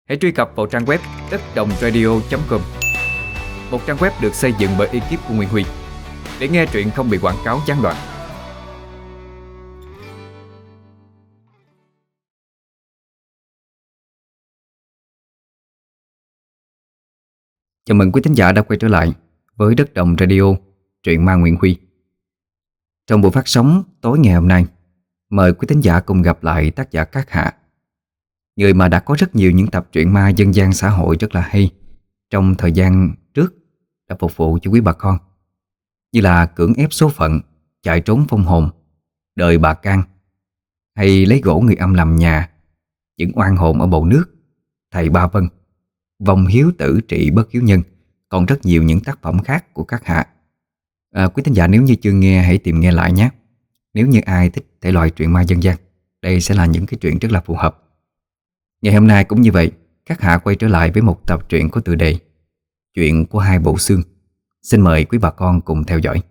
Hãy truy cập vào trang web đất.đồng radio.com, một trang web được xây dựng bởi ekip của Nguyễn Huy, để nghe truyện không bị quảng cáo gián đoạn. Chào mừng quý thính giả đã quay trở lại với Đất Đồng Radio, truyện ma Nguyễn Huy. Trong buổi phát sóng tối ngày hôm nay, mời quý thính giả cùng gặp lại tác giả Cát Hạ, người mà đã có rất nhiều những tập truyện ma dân gian xã hội rất là hay trong thời gian trước, đã phục vụ cho quý bà con, như là Cưỡng ép số phận, Chạy trốn phong hồn, Đời bà Can, hay Lấy gỗ người âm làm nhà, Những oan hồn ở bầu nước, Thầy Ba Vân, Vong hiếu tử trị bất hiếu nhân. Còn rất nhiều những tác phẩm khác của Cát Hạ. Quý thính giả nếu như chưa nghe, hãy tìm nghe lại nhé. Nếu như ai thích thể loại truyện ma dân gian, đây sẽ là những cái truyện rất là phù hợp. Ngày hôm nay cũng như vậy, Cát Hạ quay trở lại với một tập truyện có tựa đề Chuyện của hai bộ xương. Xin mời quý bà con cùng theo dõi.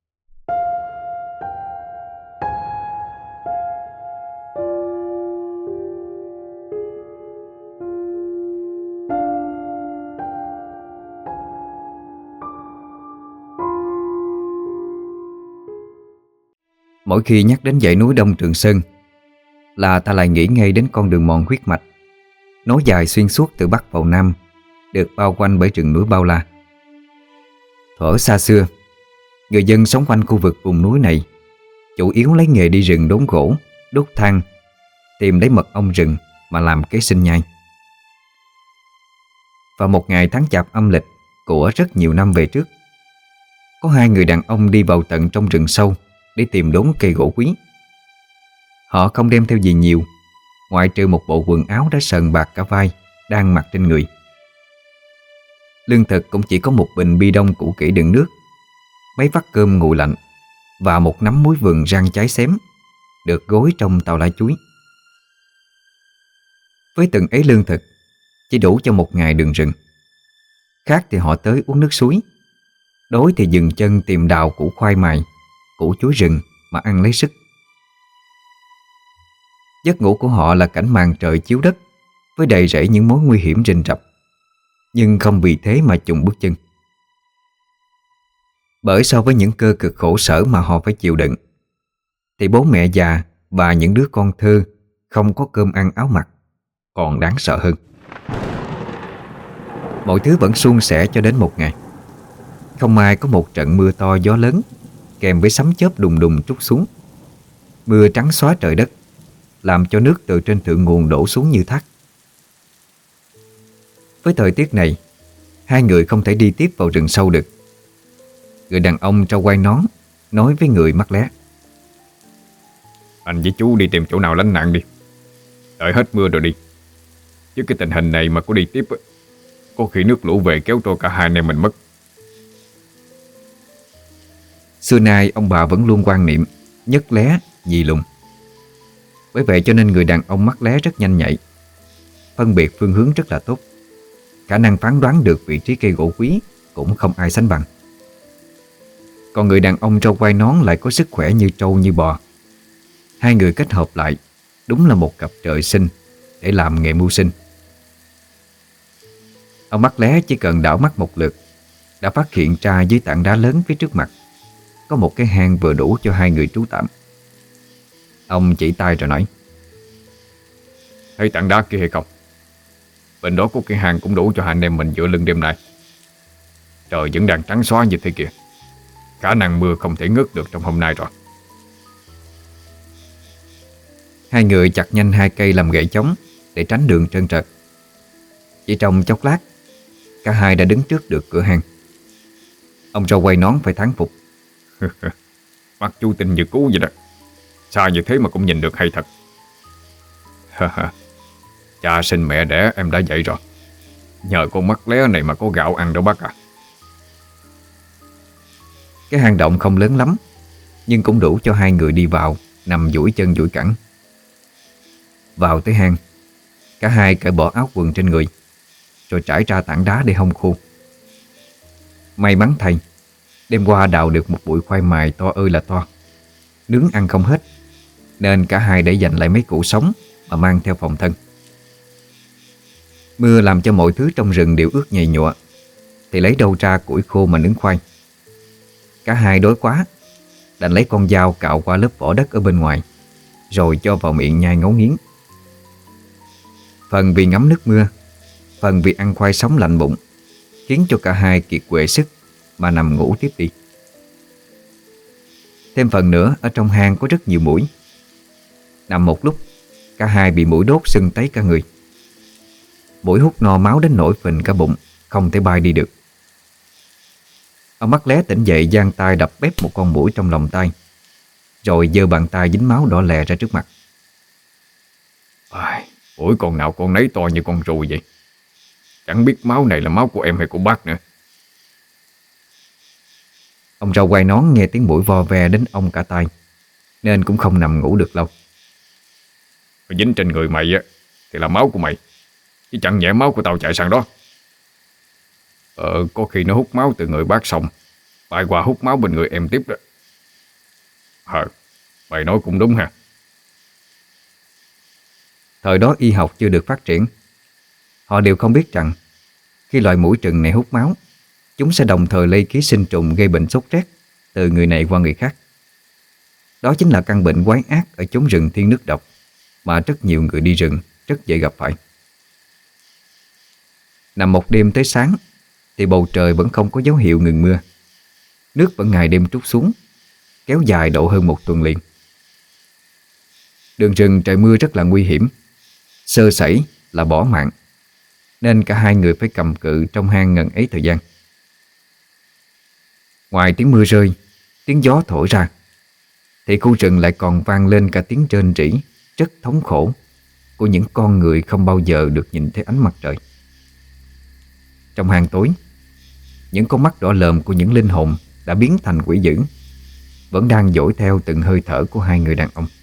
Mỗi khi nhắc đến dãy núi Đông Trường Sơn là ta lại nghĩ ngay đến con đường mòn huyết mạch nối dài xuyên suốt từ Bắc vào Nam, được bao quanh bởi rừng núi bao la. Thuở xa xưa, người dân sống quanh khu vực vùng núi này chủ yếu lấy nghề đi rừng đốn gỗ, đốt than, tìm lấy mật ong rừng mà làm kế sinh nhai. Và một ngày tháng chạp âm lịch của rất nhiều năm về trước, có hai người đàn ông đi vào tận trong rừng sâu để tìm đốn cây gỗ quý. Họ không đem theo gì nhiều, ngoại trừ một bộ quần áo đã sờn bạc cả vai đang mặc trên người. Lương thực cũng chỉ có một bình bi đông cũ kỹ đựng nước, mấy vắt cơm nguội lạnh và một nắm muối vừng rang cháy xém được gối trong tàu lá chuối. Với từng ấy lương thực chỉ đủ cho một ngày đường rừng. Khát thì họ tới uống nước suối, đói thì dừng chân tìm đào củ khoai mài, củ chuối rừng mà ăn lấy sức. Giấc ngủ của họ là cảnh màn trời chiếu đất, với đầy rẫy những mối nguy hiểm rình rập, nhưng không vì thế mà chùng bước chân. Bởi so với những cơ cực khổ sở mà họ phải chịu đựng, thì bố mẹ già và những đứa con thơ không có cơm ăn áo mặc còn đáng sợ hơn. Mọi thứ vẫn suôn sẻ cho đến một ngày, không may có một trận mưa to gió lớn kèm với sấm chớp đùng đùng trút xuống. Mưa trắng xóa trời đất, làm cho nước từ trên thượng nguồn đổ xuống như thác. Với thời tiết này, hai người không thể đi tiếp vào rừng sâu được. Người đàn ông trâu quai nón nói với người mắt lé: Anh với chú đi tìm chỗ nào lánh nạn đi, đợi hết mưa rồi đi. Chứ cái tình hình này mà có đi tiếp, có khi nước lũ về kéo trôi cả hai anh em mình mất. Xưa nay ông bà vẫn luôn quan niệm nhất lé nhì lùng. Bởi vậy cho nên người đàn ông mắt lé rất nhanh nhạy, phân biệt phương hướng rất là tốt. Khả năng phán đoán được vị trí cây gỗ quý cũng không ai sánh bằng. Còn người đàn ông trâu quai nón lại có sức khỏe như trâu như bò. Hai người kết hợp lại đúng là một cặp trời sinh để làm nghề mưu sinh. Ông mắt lé chỉ cần đảo mắt một lượt đã phát hiện ra dưới tảng đá lớn phía trước mặt có một cái hang vừa đủ cho hai người trú tạm. Ông chỉ tay rồi nói: Thấy tảng đá kia hay không? Bên đó có cái hang cũng đủ cho hai anh em mình dựa lưng đêm nay. Trời vẫn đang trắng xóa như thế kìa, khả năng mưa không thể ngớt được trong hôm nay rồi. Hai người chặt nhanh hai cây làm gậy chống để tránh đường trơn trượt. Chỉ trong chốc lát, cả hai đã đứng trước được cửa hang. Ông râu quay nón phải thán phục: Mắt chú tinh như cú vậy đó, xa như thế mà cũng nhìn được hay thật. Cha sinh mẹ đẻ em đã dậy rồi, nhờ con mắt lé này mà có gạo ăn đó bác à. Cái hang động không lớn lắm, nhưng cũng đủ cho hai người đi vào, nằm duỗi chân duỗi cẳng. Vào tới hang, cả hai cởi bỏ áo quần trên người, rồi trải ra tảng đá để hong khô. May mắn thay, đêm qua đào được một bụi khoai mài to ơi là to, nướng ăn không hết, nên cả hai để dành lại mấy củ sống mà mang theo phòng thân. Mưa làm cho mọi thứ trong rừng đều ướt nhầy nhụa, thì lấy đâu ra củi khô mà nướng khoai. Cả hai đói quá, đành lấy con dao cạo qua lớp vỏ đất ở bên ngoài, rồi cho vào miệng nhai ngấu nghiến. Phần vì ngắm nước mưa, phần vì ăn khoai sống lạnh bụng, khiến cho cả hai kiệt quệ sức mà nằm ngủ tiếp đi. Thêm phần nữa, ở trong hang có rất nhiều muỗi. Nằm một lúc, cả hai bị muỗi đốt sưng tấy cả người. Muỗi hút no máu đến nỗi phình cả bụng, không thể bay đi được. Ông mắt lé tỉnh dậy, giang tay đập bép một con muỗi trong lòng tay, rồi giơ bàn tay dính máu đỏ lè ra trước mặt. Muỗi con nào con nấy to như con ruồi vậy. Chẳng biết máu này là máu của em hay của bác nữa. Ông râu quai nón nghe tiếng muỗi vo ve đến ông cả tai, nên cũng không nằm ngủ được lâu. Dính trên người mày á thì là máu của mày, chứ chẳng nhẽ máu của tao chạy sang đó. Có khi nó hút máu từ người bác xong bay qua hút máu bên người em tiếp đó. Mày nói cũng đúng ha. Thời đó y học chưa được phát triển. Họ đều không biết rằng khi loại muỗi trừng này hút máu, chúng sẽ đồng thời lây ký sinh trùng gây bệnh sốt rét từ người này qua người khác. Đó chính là căn bệnh quái ác ở chốn rừng thiên nước độc mà rất nhiều người đi rừng rất dễ gặp phải. Nằm một đêm tới sáng thì bầu trời vẫn không có dấu hiệu ngừng mưa. Nước vẫn ngày đêm trút xuống, kéo dài độ hơn một tuần liền. Đường rừng trời mưa rất là nguy hiểm, sơ sẩy là bỏ mạng, nên cả hai người phải cầm cự trong hang ngần ấy thời gian. Ngoài tiếng mưa rơi, tiếng gió thổi ra, thì khu rừng lại còn vang lên cả tiếng rên rỉ rất thống khổ của những con người không bao giờ được nhìn thấy ánh mặt trời. Trong hang tối, những con mắt đỏ lờm của những linh hồn đã biến thành quỷ dữ vẫn đang dõi theo từng hơi thở của hai người đàn ông.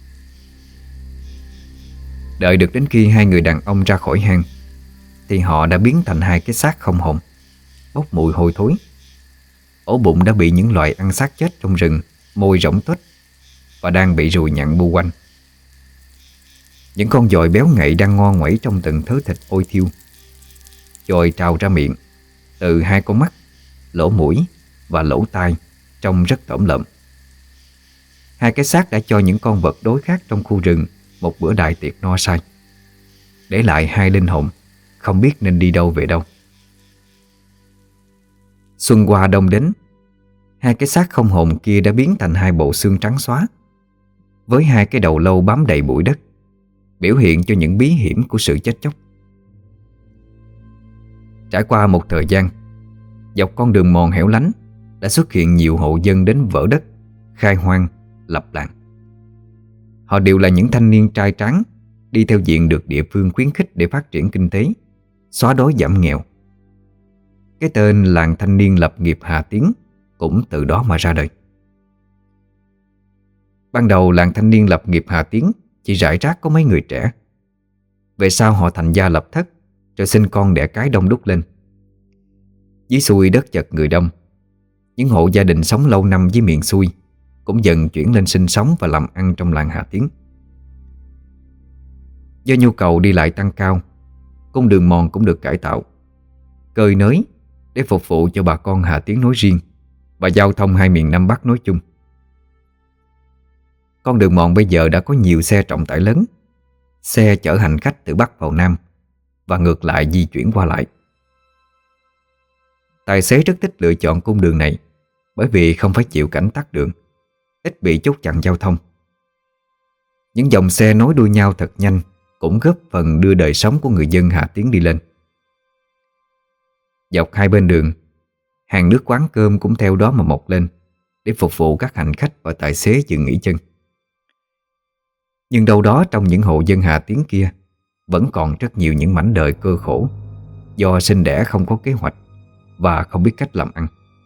Đợi được đến khi hai người đàn ông ra khỏi hang, thì họ đã biến thành hai cái xác không hồn, bốc mùi hôi thối. Ổ bụng đã bị những loài ăn xác chết trong rừng môi rỗng tuếch và đang bị ruồi nhặn bu quanh. Những con dòi béo ngậy đang ngo ngoẩy trong từng thớ thịt ôi thiêu. Dòi trào ra miệng từ hai con mắt, lỗ mũi và lỗ tai, trông rất tởm lợm. Hai cái xác đã cho những con vật đối khác trong khu rừng một bữa đại tiệc no say, để lại hai linh hồn không biết nên đi đâu về đâu. Xuân qua đông đến, hai cái xác không hồn kia đã biến thành hai bộ xương trắng xóa, với hai cái đầu lâu bám đầy bụi đất, biểu hiện cho những bí hiểm của sự chết chóc. Trải qua một thời gian, dọc con đường mòn hẻo lánh đã xuất hiện nhiều hộ dân đến vỡ đất, khai hoang, lập làng. Họ đều là những thanh niên trai tráng, đi theo diện được địa phương khuyến khích để phát triển kinh tế, xóa đói giảm nghèo. Cái tên làng thanh niên lập nghiệp Hà Tiến cũng từ đó mà ra đời. Ban đầu làng thanh niên lập nghiệp Hà Tiến chỉ rải rác có mấy người trẻ. Về sau họ thành gia lập thất, rồi sinh con đẻ cái đông đúc lên. Dưới xuôi đất chật người đông, những hộ gia đình sống lâu năm dưới miền xuôi cũng dần chuyển lên sinh sống và làm ăn trong làng Hà Tiến. Do nhu cầu đi lại tăng cao, cung đường mòn cũng được cải tạo, cơi nới để phục vụ cho bà con Hà Tiến nói riêng và giao thông hai miền Nam Bắc nói chung. Con đường mòn bây giờ đã có nhiều xe trọng tải lớn, xe chở hành khách từ Bắc vào Nam và ngược lại di chuyển qua lại. Tài xế rất thích lựa chọn cung đường này bởi vì không phải chịu cảnh tắc đường, ít bị chốt chặn giao thông. Những dòng xe nối đuôi nhau thật nhanh cũng góp phần đưa đời sống của người dân Hà Tiến đi lên. Dọc hai bên đường, hàng nước quán cơm cũng theo đó mà mọc lên để phục vụ các hành khách và tài xế dừng nghỉ chân. Nhưng đâu đó trong những hộ dân Hà Tiến kia vẫn còn rất nhiều những mảnh đời cơ khổ, do sinh đẻ không có kế hoạch và không biết cách làm ăn.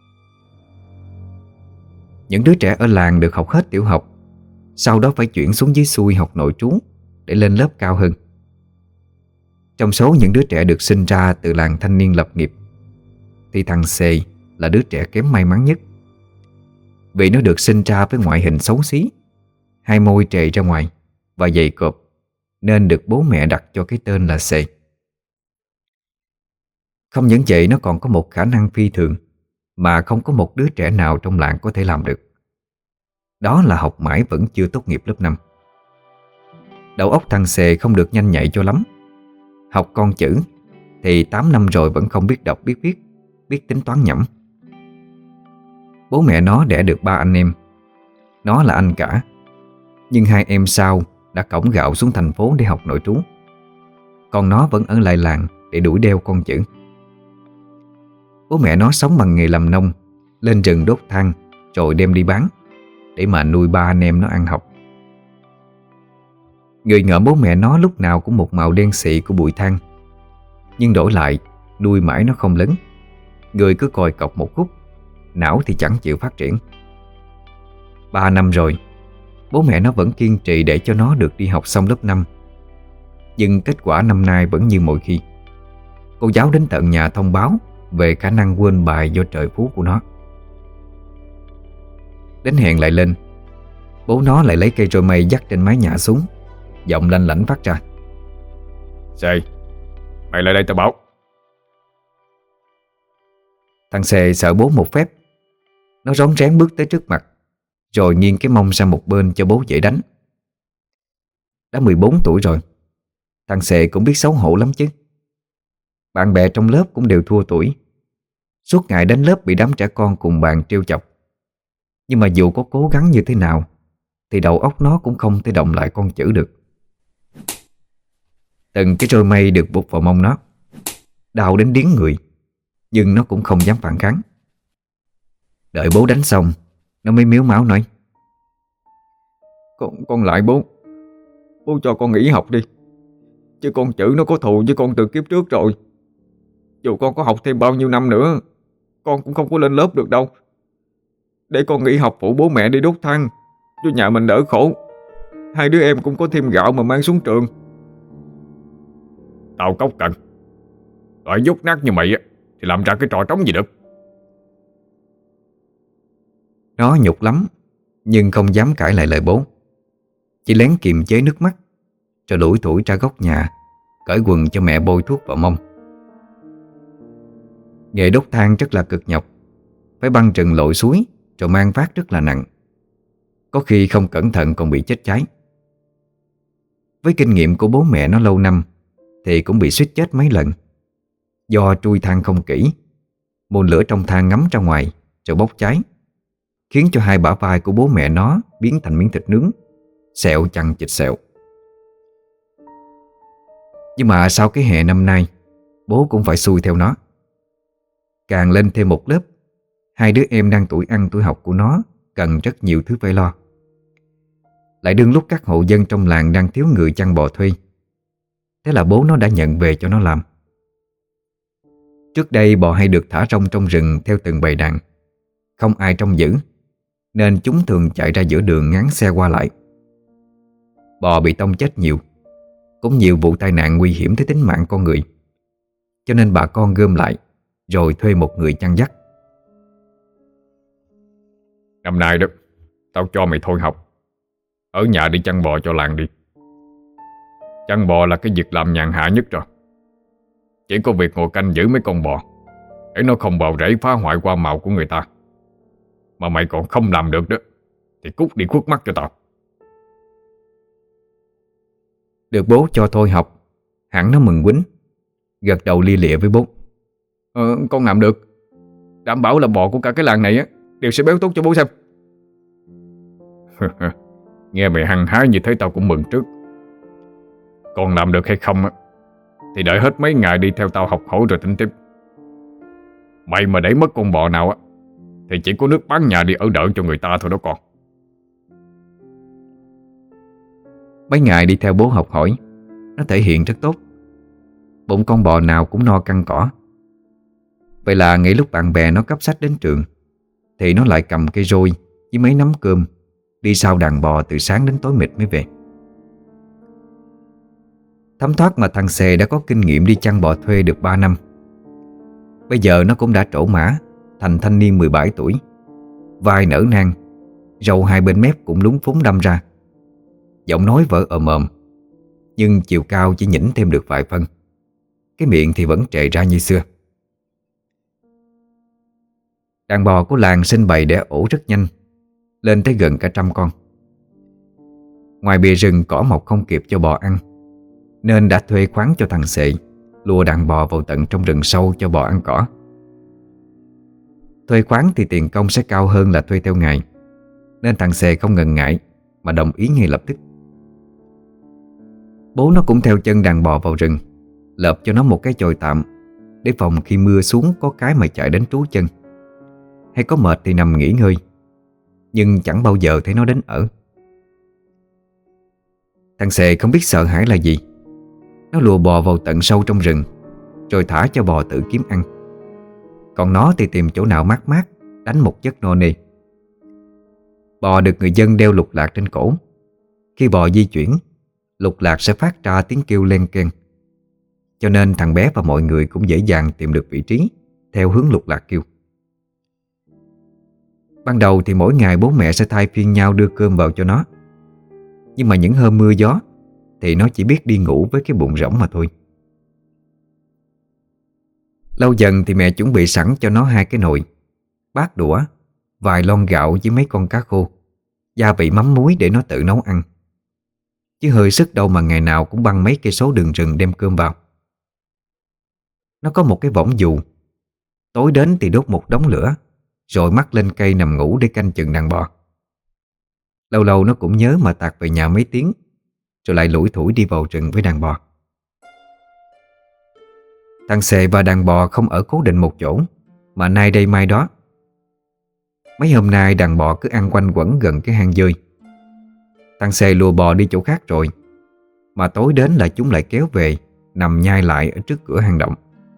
Những đứa trẻ ở làng được học hết tiểu học, sau đó phải chuyển xuống dưới xuôi học nội trú để lên lớp cao hơn. Trong số những đứa trẻ được sinh ra từ làng thanh niên lập nghiệp, thì thằng Xề là đứa trẻ kém may mắn nhất. Vì nó được sinh ra với ngoại hình xấu xí, hai môi trề ra ngoài và dày cộp, nên được bố mẹ đặt cho cái tên là Xề. Không những vậy, nó còn có một khả năng phi thường mà không có một đứa trẻ nào trong làng có thể làm được. Đó là học mãi vẫn chưa tốt nghiệp lớp 5. Đầu óc thằng Xề không được nhanh nhạy cho lắm. Học con chữ thì 8 năm rồi vẫn không biết đọc biết viết, biết tính toán nhẩm. Bố mẹ nó đẻ được 3 anh em. Nó là anh cả, nhưng 2 em sau đã cõng gạo xuống thành phố để học nội trú. Còn nó vẫn ở lại làng để đuổi đeo con chữ. Bố mẹ nó sống bằng nghề làm nông, lên rừng đốt than rồi đem đi bán để mà nuôi 3 anh em nó ăn học. Người ngợm bố mẹ nó lúc nào cũng một màu đen xị của bụi than, nhưng đổi lại nuôi mãi nó không lớn. Người cứ còi cọc một khúc, não thì chẳng chịu phát triển. 3 năm rồi, bố mẹ nó vẫn kiên trì để cho nó được đi học xong lớp 5. Nhưng kết quả năm nay vẫn như mọi khi. Cô giáo đến tận nhà thông báo về khả năng quên bài do trời phú của nó. Đến hẹn lại lên, bố nó lại lấy cây roi mây dắt trên mái nhà xuống, giọng lanh lảnh phát ra: Xề, mày lại đây tao bảo. Thằng Xề sợ bố một phép. Nó rón rén bước tới trước mặt, rồi nghiêng cái mông sang một bên cho bố dễ đánh. Đã 14 tuổi rồi, thằng Xề cũng biết xấu hổ lắm chứ. Bạn bè trong lớp cũng đều thua tuổi. Suốt ngày đến lớp bị đám trẻ con cùng bàn trêu chọc. Nhưng mà dù có cố gắng như thế nào thì đầu óc nó cũng không thể động lại con chữ được. Từng cái roi mây được buộc vào mông nó, đau đến điếng người, nhưng nó cũng không dám phản kháng. Đợi bố đánh xong, nó mới mếu máo nói: Con lại bố. Bố cho con nghỉ học đi. Chứ con chữ nó có thù với con từ kiếp trước rồi. Dù con có học thêm bao nhiêu năm nữa, con cũng không có lên lớp được đâu. Để con nghỉ học phụ bố mẹ đi đốt than, cho nhà mình đỡ khổ. 2 đứa em cũng có thêm gạo mà mang xuống trường. Tao cốc cần. Loại dốt nát như mày thì làm ra cái trò trống gì được. Nó nhục lắm, nhưng không dám cãi lại lời bố. Chỉ lén kiềm chế nước mắt, rồi lủi thủi ra góc nhà, cởi quần cho mẹ bôi thuốc vào mông. Nghề đốt than rất là cực nhọc. Phải băng rừng lội suối, rồi mang vác rất là nặng. Có khi không cẩn thận còn bị chết cháy. Với kinh nghiệm của bố mẹ nó lâu năm thì cũng bị suýt chết mấy lần. Do trui than không kỹ, mùn lửa trong than ngấm ra ngoài rồi bốc cháy, khiến cho 2 bả vai của bố mẹ nó biến thành miếng thịt nướng, sẹo chằng chịt sẹo. Nhưng mà sau cái hè năm nay, bố cũng phải xuôi theo nó. Càng lên thêm một lớp, 2 đứa em đang tuổi ăn tuổi học của nó cần rất nhiều thứ phải lo. Lại đương lúc các hộ dân trong làng đang thiếu người chăn bò thuê. Thế là bố nó đã nhận về cho nó làm. Trước đây bò hay được thả rông trong rừng theo từng bầy đàn. Không ai trông giữ, nên chúng thường chạy ra giữa đường ngắn xe qua lại. Bò bị tông chết nhiều, cũng nhiều vụ tai nạn nguy hiểm tới tính mạng con người. Cho nên bà con gom lại, rồi thuê một người chăn dắt. Năm nay đó, tao cho mày thôi học, ở nhà đi chăn bò cho làng đi. Chăn bò là cái việc làm nhàn hạ nhất rồi. Chỉ có việc ngồi canh giữ mấy con bò, để nó không bào rễ phá hoại hoa màu của người ta. Mà mày còn không làm được đó, thì cút đi khuất mắt cho tao. Được bố cho thôi học, hẳn nó mừng quýnh, gật đầu lia lịa với bố: Con làm được. Đảm bảo là bò của cả cái làng này đều sẽ béo tốt cho bố xem. Nghe mày hăng hái như thế tao cũng mừng trước. Còn làm được hay không thì đợi hết mấy ngày đi theo tao học hỏi rồi tính tiếp. Mày mà để mất con bò nào thì chỉ có nước bán nhà đi ở đỡ cho người ta thôi đó con. Mấy ngày đi theo bố học hỏi, nó thể hiện rất tốt. Bụng con bò nào cũng no căng cỏ. Vậy là ngay lúc bạn bè nó cắp sách đến trường, thì nó lại cầm cây roi với mấy nắm cơm, đi sau đàn bò từ sáng đến tối mịt mới về. Thấm thoát mà thằng Xề đã có kinh nghiệm đi chăn bò thuê được 3 năm. Bây giờ nó cũng đã trổ mã thành thanh niên 17 tuổi, vai nở nang, râu 2 bên mép cũng lúng phúng đâm ra. Giọng nói vỡ ồm ồm, nhưng chiều cao chỉ nhỉnh thêm được vài phân. Cái miệng thì vẫn trệ ra như xưa. Đàn bò của làng sinh bầy đẻ ổ rất nhanh, lên tới gần cả 100 con. Ngoài bìa rừng cỏ mọc không kịp cho bò ăn, nên đã thuê khoáng cho thằng Sệ lùa đàn bò vào tận trong rừng sâu cho bò ăn cỏ. Thuê khoáng thì tiền công sẽ cao hơn là thuê theo ngày, nên thằng Sệ không ngần ngại mà đồng ý ngay lập tức. Bố nó cũng theo chân đàn bò vào rừng, lợp cho nó một cái chòi tạm, để phòng khi mưa xuống có cái mà chạy đến trú chân, hay có mệt thì nằm nghỉ ngơi. Nhưng chẳng bao giờ thấy nó đến ở. Thằng Sệ không biết sợ hãi là gì. Nó lùa bò vào tận sâu trong rừng, rồi thả cho bò tự kiếm ăn. Còn nó thì tìm chỗ nào mát mát, đánh một giấc no nê. Bò được người dân đeo lục lạc trên cổ. Khi bò di chuyển, lục lạc sẽ phát ra tiếng kêu len keng. Cho nên thằng bé và mọi người cũng dễ dàng tìm được vị trí theo hướng lục lạc kêu. Ban đầu thì mỗi ngày bố mẹ sẽ thay phiên nhau đưa cơm vào cho nó. Nhưng mà những hôm mưa gió thì nó chỉ biết đi ngủ với cái bụng rỗng mà thôi. Lâu dần thì mẹ chuẩn bị sẵn cho nó 2 cái nồi, bát đũa, vài lon gạo với mấy con cá khô, gia vị mắm muối để nó tự nấu ăn. Chứ hơi sức đâu mà ngày nào cũng băng mấy cây số đường rừng đem cơm vào. Nó có một cái võng dù. Tối đến thì đốt một đống lửa, rồi mắc lên cây nằm ngủ để canh chừng đàn bò. Lâu lâu nó cũng nhớ mà tạt về nhà mấy tiếng, rồi lại lủi thủi đi vào rừng với đàn bò. Thằng Sệ và đàn bò không ở cố định một chỗ, mà nay đây mai đó. Mấy hôm nay đàn bò cứ ăn quanh quẩn gần cái hang dơi. Thằng Sệ lùa bò đi chỗ khác rồi, mà tối đến là chúng lại kéo về, nằm nhai lại ở trước cửa hang động.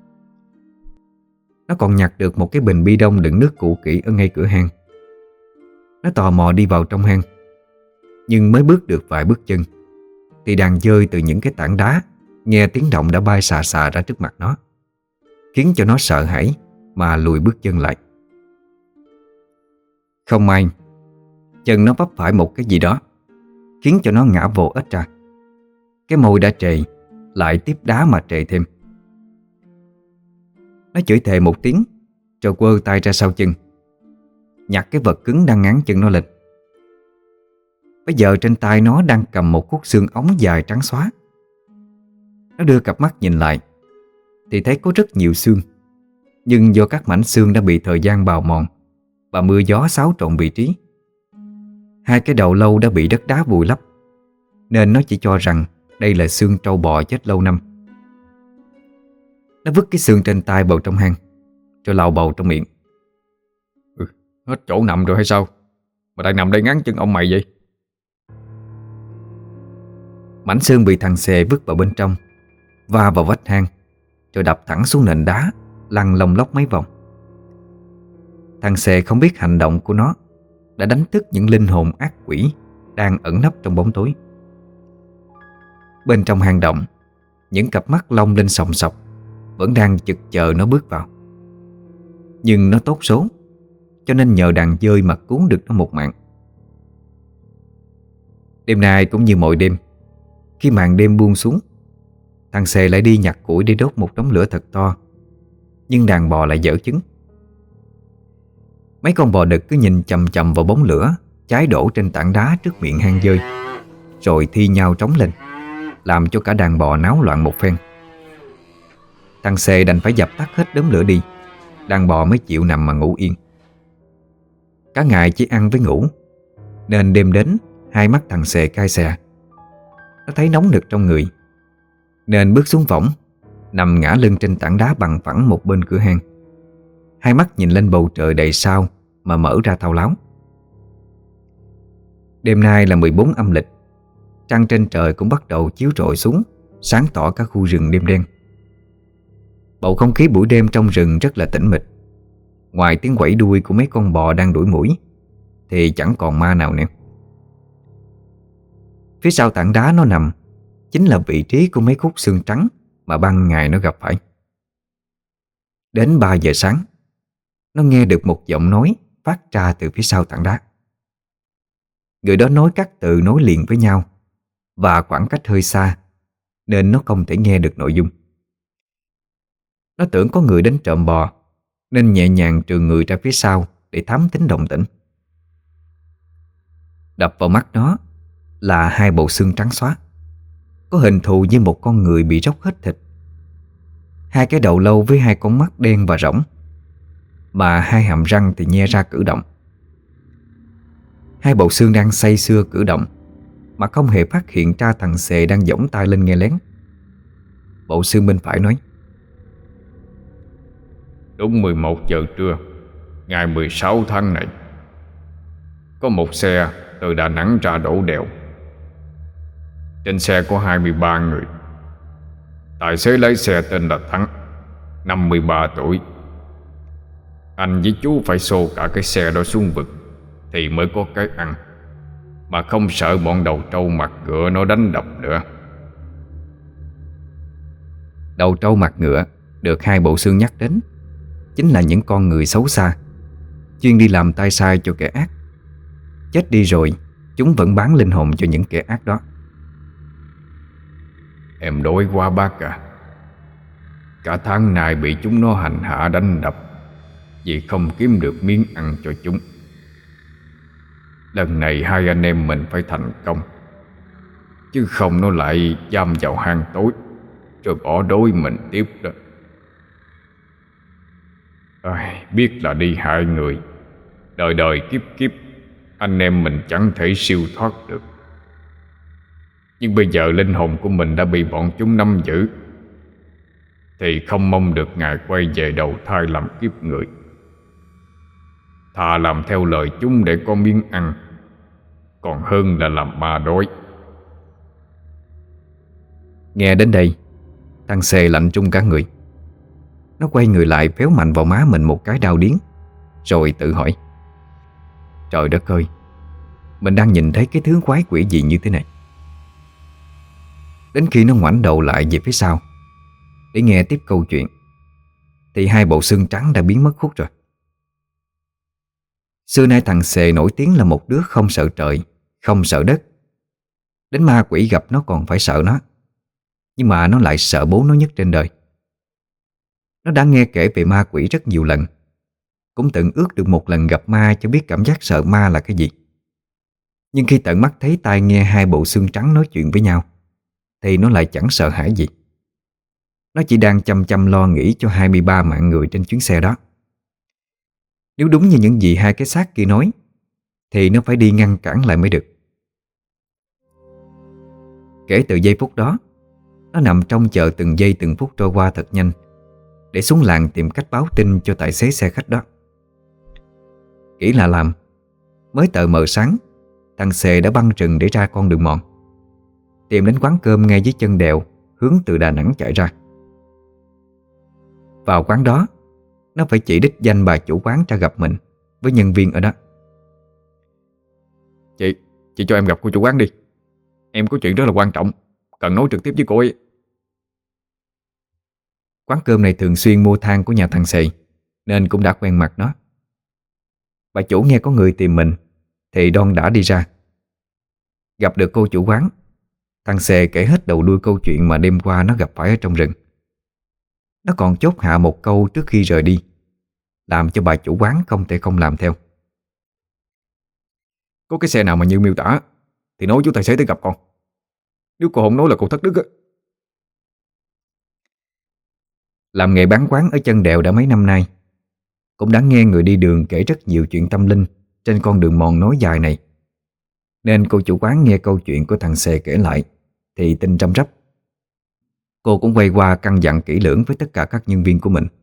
Nó còn nhặt được một cái bình bi đông đựng nước cũ kỹ ở ngay cửa hang. Nó tò mò đi vào trong hang, nhưng mới bước được vài bước chân thì đàn dơi từ những cái tảng đá nghe tiếng động đã bay xà xà ra trước mặt nó, khiến cho nó sợ hãi mà lùi bước chân lại. Không may, chân nó vấp phải một cái gì đó, khiến cho nó ngã vồ ếch ra. Cái môi đã trầy, lại tiếp đá mà trầy thêm. Nó chửi thề một tiếng, rồi quơ tay ra sau chân, nhặt cái vật cứng đang ngáng chân nó lên. Bây giờ trên tay nó đang cầm một khúc xương ống dài trắng xóa. Nó đưa cặp mắt nhìn lại thì thấy có rất nhiều xương, nhưng do các mảnh xương đã bị thời gian bào mòn và mưa gió xáo trộn vị trí. 2 cái đầu lâu đã bị đất đá vùi lấp, nên nó chỉ cho rằng đây là xương trâu bò chết lâu năm. Nó vứt cái xương trên tay vào trong hang, rồi lào bầu trong miệng: Hết chỗ nằm rồi hay sao mà đang nằm đây ngắn chân ông mày vậy? Mảnh xương bị thằng Sệ vứt vào bên trong, va vào vách hang, rồi đập thẳng xuống nền đá, lăn lông lốc mấy vòng. Thằng Sệ không biết hành động của nó đã đánh thức những linh hồn ác quỷ đang ẩn nấp trong bóng tối. Bên trong hang động, những cặp mắt long lên sòng sọc vẫn đang chực chờ nó bước vào. Nhưng nó tốt số, cho nên nhờ đàn dơi mà cứu được nó một mạng. Đêm nay cũng như mọi đêm, khi màn đêm buông xuống, thằng Sệ lại đi nhặt củi để đốt một đống lửa thật to. Nhưng đàn bò lại dở chứng. Mấy con bò đực cứ nhìn chằm chằm vào bóng lửa cháy đổ trên tảng đá trước miệng hang dơi, rồi thi nhau trống lên, làm cho cả đàn bò náo loạn một phen. Thằng Sệ đành phải dập tắt hết đống lửa đi, đàn bò mới chịu nằm mà ngủ yên. Cả ngày chỉ ăn với ngủ, nên đêm đến 2 mắt thằng Sệ cay xè. Nó thấy nóng nực trong người, nên bước xuống võng, nằm ngã lưng trên tảng đá bằng phẳng một bên cửa hang. 2 mắt nhìn lên bầu trời đầy sao mà mở ra thao láo. Đêm nay là 14 âm lịch, trăng trên trời cũng bắt đầu chiếu rọi xuống, sáng tỏ cả khu rừng đêm đen. Bầu không khí buổi đêm trong rừng rất là tĩnh mịch. Ngoài tiếng quẩy đuôi của mấy con bò đang đuổi muỗi thì chẳng còn ma nào nữa. Phía sau tảng đá nó nằm chính là vị trí của mấy khúc xương trắng mà ban ngày nó gặp phải. Đến 3 giờ sáng, nó nghe được một giọng nói phát ra từ phía sau tảng đá. Người đó nói các từ nối liền với nhau và khoảng cách hơi xa, nên nó không thể nghe được nội dung. Nó tưởng có người đến trộm bò, nên nhẹ nhàng trừ người ra phía sau để thám thính động tĩnh. Đập vào mắt nó là hai bộ xương trắng xóa, có hình thù như một con người bị róc hết thịt. Hai cái đầu lâu với hai con mắt đen và rỗng, mà hai hàm răng thì nhe ra cử động. Hai bộ xương đang say sưa cử động mà không hề phát hiện ra thằng Xề đang giỗng tay lên nghe lén. Bộ xương bên phải nói: Đúng 11 giờ trưa ngày 16 tháng này, có một xe từ Đà Nẵng ra đổ đèo. Trên xe có 23 người. Tài xế lái xe tên là Thắng, 53 tuổi. Anh với chú phải xô cả cái xe đó xuống vực thì mới có cái ăn, mà không sợ bọn đầu trâu mặt ngựa nó đánh đập nữa. Đầu trâu mặt ngựa được hai bộ xương nhắc đến chính là những con người xấu xa, chuyên đi làm tay sai cho kẻ ác. Chết đi rồi, chúng vẫn bán linh hồn cho những kẻ ác đó. Em đói quá bác à. Cả tháng nay bị chúng nó hành hạ đánh đập vì không kiếm được miếng ăn cho chúng. Lần này hai anh em mình phải thành công, chứ không nó lại giam vào hang tối rồi bỏ đói mình tiếp đó. Biết là đi hại người, đời đời kiếp kiếp anh em mình chẳng thể siêu thoát được. Nhưng bây giờ linh hồn của mình đã bị bọn chúng nắm giữ, thì không mong được ngài quay về đầu thai làm kiếp người. Thà làm theo lời chúng để có miếng ăn, còn hơn là làm ma đói. Nghe đến đây, thằng Xề lạnh run cả người. Nó quay người lại véo mạnh vào má mình một cái đau điếng, rồi tự hỏi: trời đất ơi, mình đang nhìn thấy cái thứ quái quỷ gì như thế này? Đến khi nó ngoảnh đầu lại về phía sau để nghe tiếp câu chuyện, thì hai bộ xương trắng đã biến mất hút rồi. Xưa nay thằng Xề nổi tiếng là một đứa không sợ trời, không sợ đất. Đến ma quỷ gặp nó còn phải sợ nó, nhưng mà nó lại sợ bố nó nhất trên đời. Nó đã nghe kể về ma quỷ rất nhiều lần, cũng từng ước được một lần gặp ma cho biết cảm giác sợ ma là cái gì. Nhưng khi tận mắt thấy tai nghe hai bộ xương trắng nói chuyện với nhau, thì nó lại chẳng sợ hãi gì. Nó chỉ đang chăm chăm lo nghĩ cho 23 mạng người trên chuyến xe đó. Nếu đúng như những gì hai cái xác kia nói, thì nó phải đi ngăn cản lại mới được. Kể từ giây phút đó, nó nằm trông chờ từng giây từng phút trôi qua thật nhanh, để xuống làng tìm cách báo tin cho tài xế xe khách đó. Kỹ là làm, mới tờ mờ sáng, thằng Xề đã băng rừng để ra con đường mòn, tìm đến quán cơm ngay dưới chân đèo hướng từ Đà Nẵng chạy ra. Vào quán đó, nó phải chỉ đích danh bà chủ quán ra gặp mình với nhân viên ở đó. Chị cho em gặp cô chủ quán đi. Em có chuyện rất là quan trọng, cần nói trực tiếp với cô ấy. Quán cơm này thường xuyên mua than của nhà thằng Xề, nên cũng đã quen mặt nó. Bà chủ nghe có người tìm mình thì đon đã đi ra. Gặp được cô chủ quán, thằng Xề kể hết đầu đuôi câu chuyện mà đêm qua nó gặp phải ở trong rừng. Nó còn chốt hạ một câu trước khi rời đi, làm cho bà chủ quán không thể không làm theo. Có cái xe nào mà như miêu tả thì nói chú tài xế tới gặp con. Nếu cô không nói là cô thất đức á. Làm nghề bán quán ở chân đèo đã mấy năm nay, cũng đã nghe người đi đường kể rất nhiều chuyện tâm linh trên con đường mòn nối dài này, nên cô chủ quán nghe câu chuyện của thằng Xề kể lại thì tin răm rắp. Cô cũng quay qua căn dặn kỹ lưỡng với tất cả các nhân viên của mình.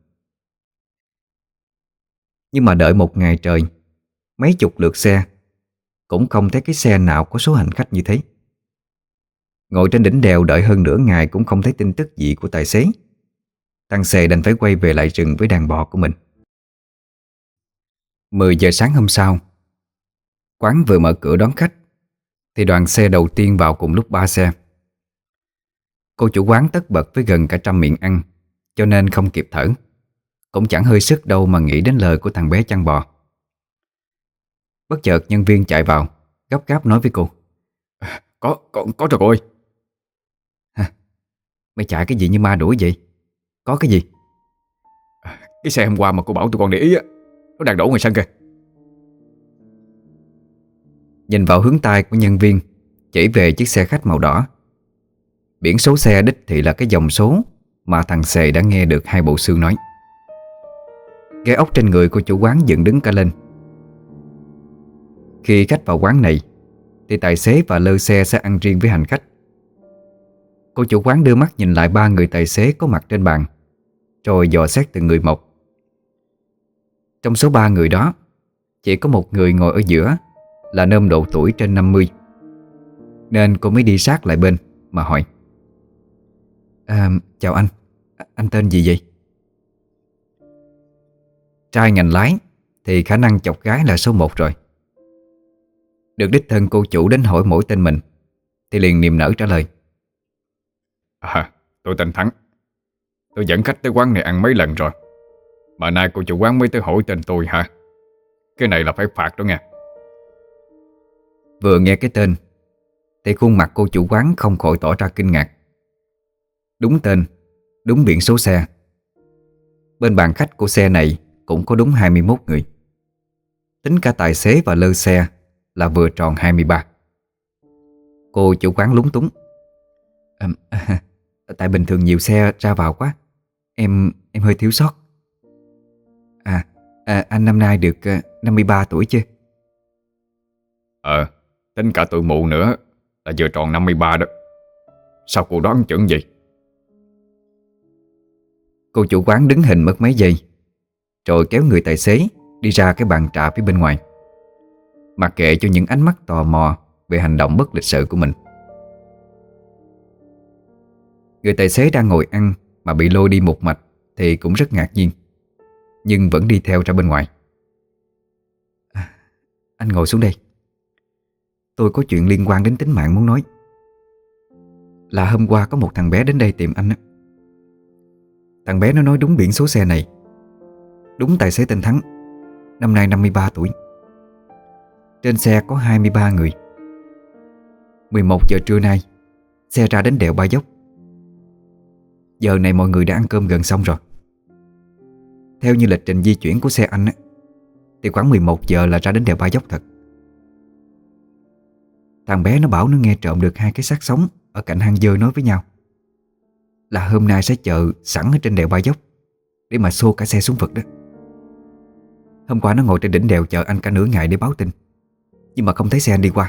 Nhưng mà đợi một ngày trời, mấy chục lượt xe, cũng không thấy cái xe nào có số hành khách như thế. Ngồi trên đỉnh đèo đợi hơn nửa ngày cũng không thấy tin tức gì của tài xế. Thằng Xề đành phải quay về lại rừng với đàn bò của mình. 10 giờ sáng hôm sau, quán vừa mở cửa đón khách thì đoàn xe đầu tiên vào cùng lúc 3 xe. Cô chủ quán tất bật với gần cả 100 miệng ăn, cho nên không kịp thở, cũng chẳng hơi sức đâu mà nghĩ đến lời của thằng bé chăn bò. Bất chợt nhân viên chạy vào, gấp gáp nói với cô: Có rồi cô ơi. Hả? Mày chạy cái gì như ma đuổi vậy? Có cái gì? Cái xe hôm qua mà cô bảo tụi con để ý á, nó đang đổ ngoài sân kìa. Nhìn vào hướng tay của nhân viên chỉ về chiếc xe khách màu đỏ. Biển số xe đích thị là cái dòng số mà thằng Xề đã nghe được hai bộ xương nói. Gai ốc trên người của chủ quán dựng đứng cả lên. Khi khách vào quán này thì tài xế và lơ xe sẽ ăn riêng với hành khách. Cô chủ quán đưa mắt nhìn lại ba người tài xế có mặt trên bàn, rồi dò xét từng người một. Trong số ba người đó, chỉ có một người ngồi ở giữa là nôm độ tuổi trên 50, nên cô mới đi sát lại bên mà hỏi: Chào anh tên gì vậy? Trai ngành lái thì khả năng chọc gái là số 1 rồi. Được đích thân cô chủ đến hỏi mỗi tên mình thì liền niềm nở trả lời: Tôi tên Thắng. Tôi dẫn khách tới quán này ăn mấy lần rồi, mà nay cô chủ quán mới tới hỏi tên tôi hả? Cái này là phải phạt đó nha. Vừa nghe cái tên thì khuôn mặt cô chủ quán không khỏi tỏ ra kinh ngạc. Đúng tên, đúng biển số xe. Bên bàn khách của xe này cũng có đúng 21 người. Tính cả tài xế và lơ xe là vừa tròn 23. Cô chủ quán lúng túng: Tại bình thường nhiều xe ra vào quá, Em hơi thiếu sót. Anh năm nay được 53 tuổi chưa? Tính cả tuổi mụ nữa là vừa tròn 53 đó. Sao cô đoán chuẩn vậy? Cô chủ quán đứng hình mất mấy giây, rồi kéo người tài xế đi ra cái bàn trà phía bên ngoài, mặc kệ cho những ánh mắt tò mò về hành động bất lịch sự của mình. Người tài xế đang ngồi ăn mà bị lôi đi một mạch thì cũng rất ngạc nhiên, nhưng vẫn đi theo ra bên ngoài. Anh ngồi xuống đây. Tôi có chuyện liên quan đến tính mạng muốn nói. Là hôm qua có một thằng bé đến đây tìm anh á. Thằng bé nó nói đúng biển số xe này, đúng tài xế tên Thắng, năm nay 53 tuổi. Trên xe có 23 người. 11 giờ trưa nay xe ra đến đèo Ba Dốc. Giờ này mọi người đã ăn cơm gần xong rồi. Theo như lịch trình di chuyển của xe anh á, thì khoảng 11 giờ là ra đến đèo Ba Dốc thật. Thằng bé nó bảo nó nghe trộm được hai cái xác sống ở cạnh hang dơ nói với nhau là hôm nay sẽ chờ sẵn ở trên đèo Ba Dốc để mà xô cả xe xuống vực đó. Hôm qua nó ngồi trên đỉnh đèo chờ anh cả nửa ngày để báo tin, nhưng mà không thấy xe anh đi qua.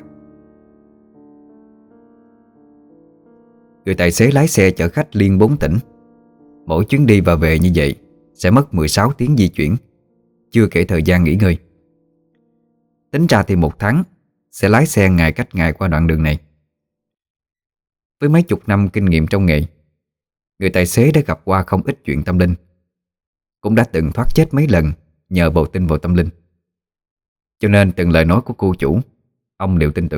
Người tài xế lái xe chở khách liên 4 tỉnh. Mỗi chuyến đi và về như vậy sẽ mất 16 tiếng di chuyển, chưa kể thời gian nghỉ ngơi. Tính ra thì 1 tháng sẽ lái xe ngày cách ngày qua đoạn đường này. Với mấy chục năm kinh nghiệm trong nghề, người tài xế đã gặp qua không ít chuyện tâm linh, cũng đã từng thoát chết mấy lần nhờ bầu tin vào tâm linh. Cho nên từng lời nói của cô chủ ông đều tin tưởng.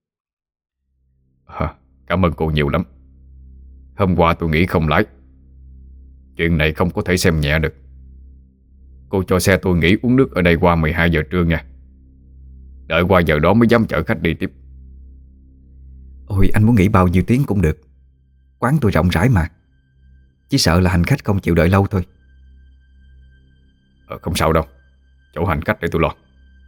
Cảm ơn cô nhiều lắm. Hôm qua tôi nghĩ không lái. Chuyện này không có thể xem nhẹ được. Cô cho xe tôi nghỉ uống nước ở đây qua 12 giờ trưa nha. Đợi qua giờ đó mới dám chở khách đi tiếp. Ôi, anh muốn nghỉ bao nhiêu tiếng cũng được. Quán tôi rộng rãi mà. Chỉ sợ là hành khách không chịu đợi lâu thôi. Không sao đâu. Chỗ hành khách để tôi lo.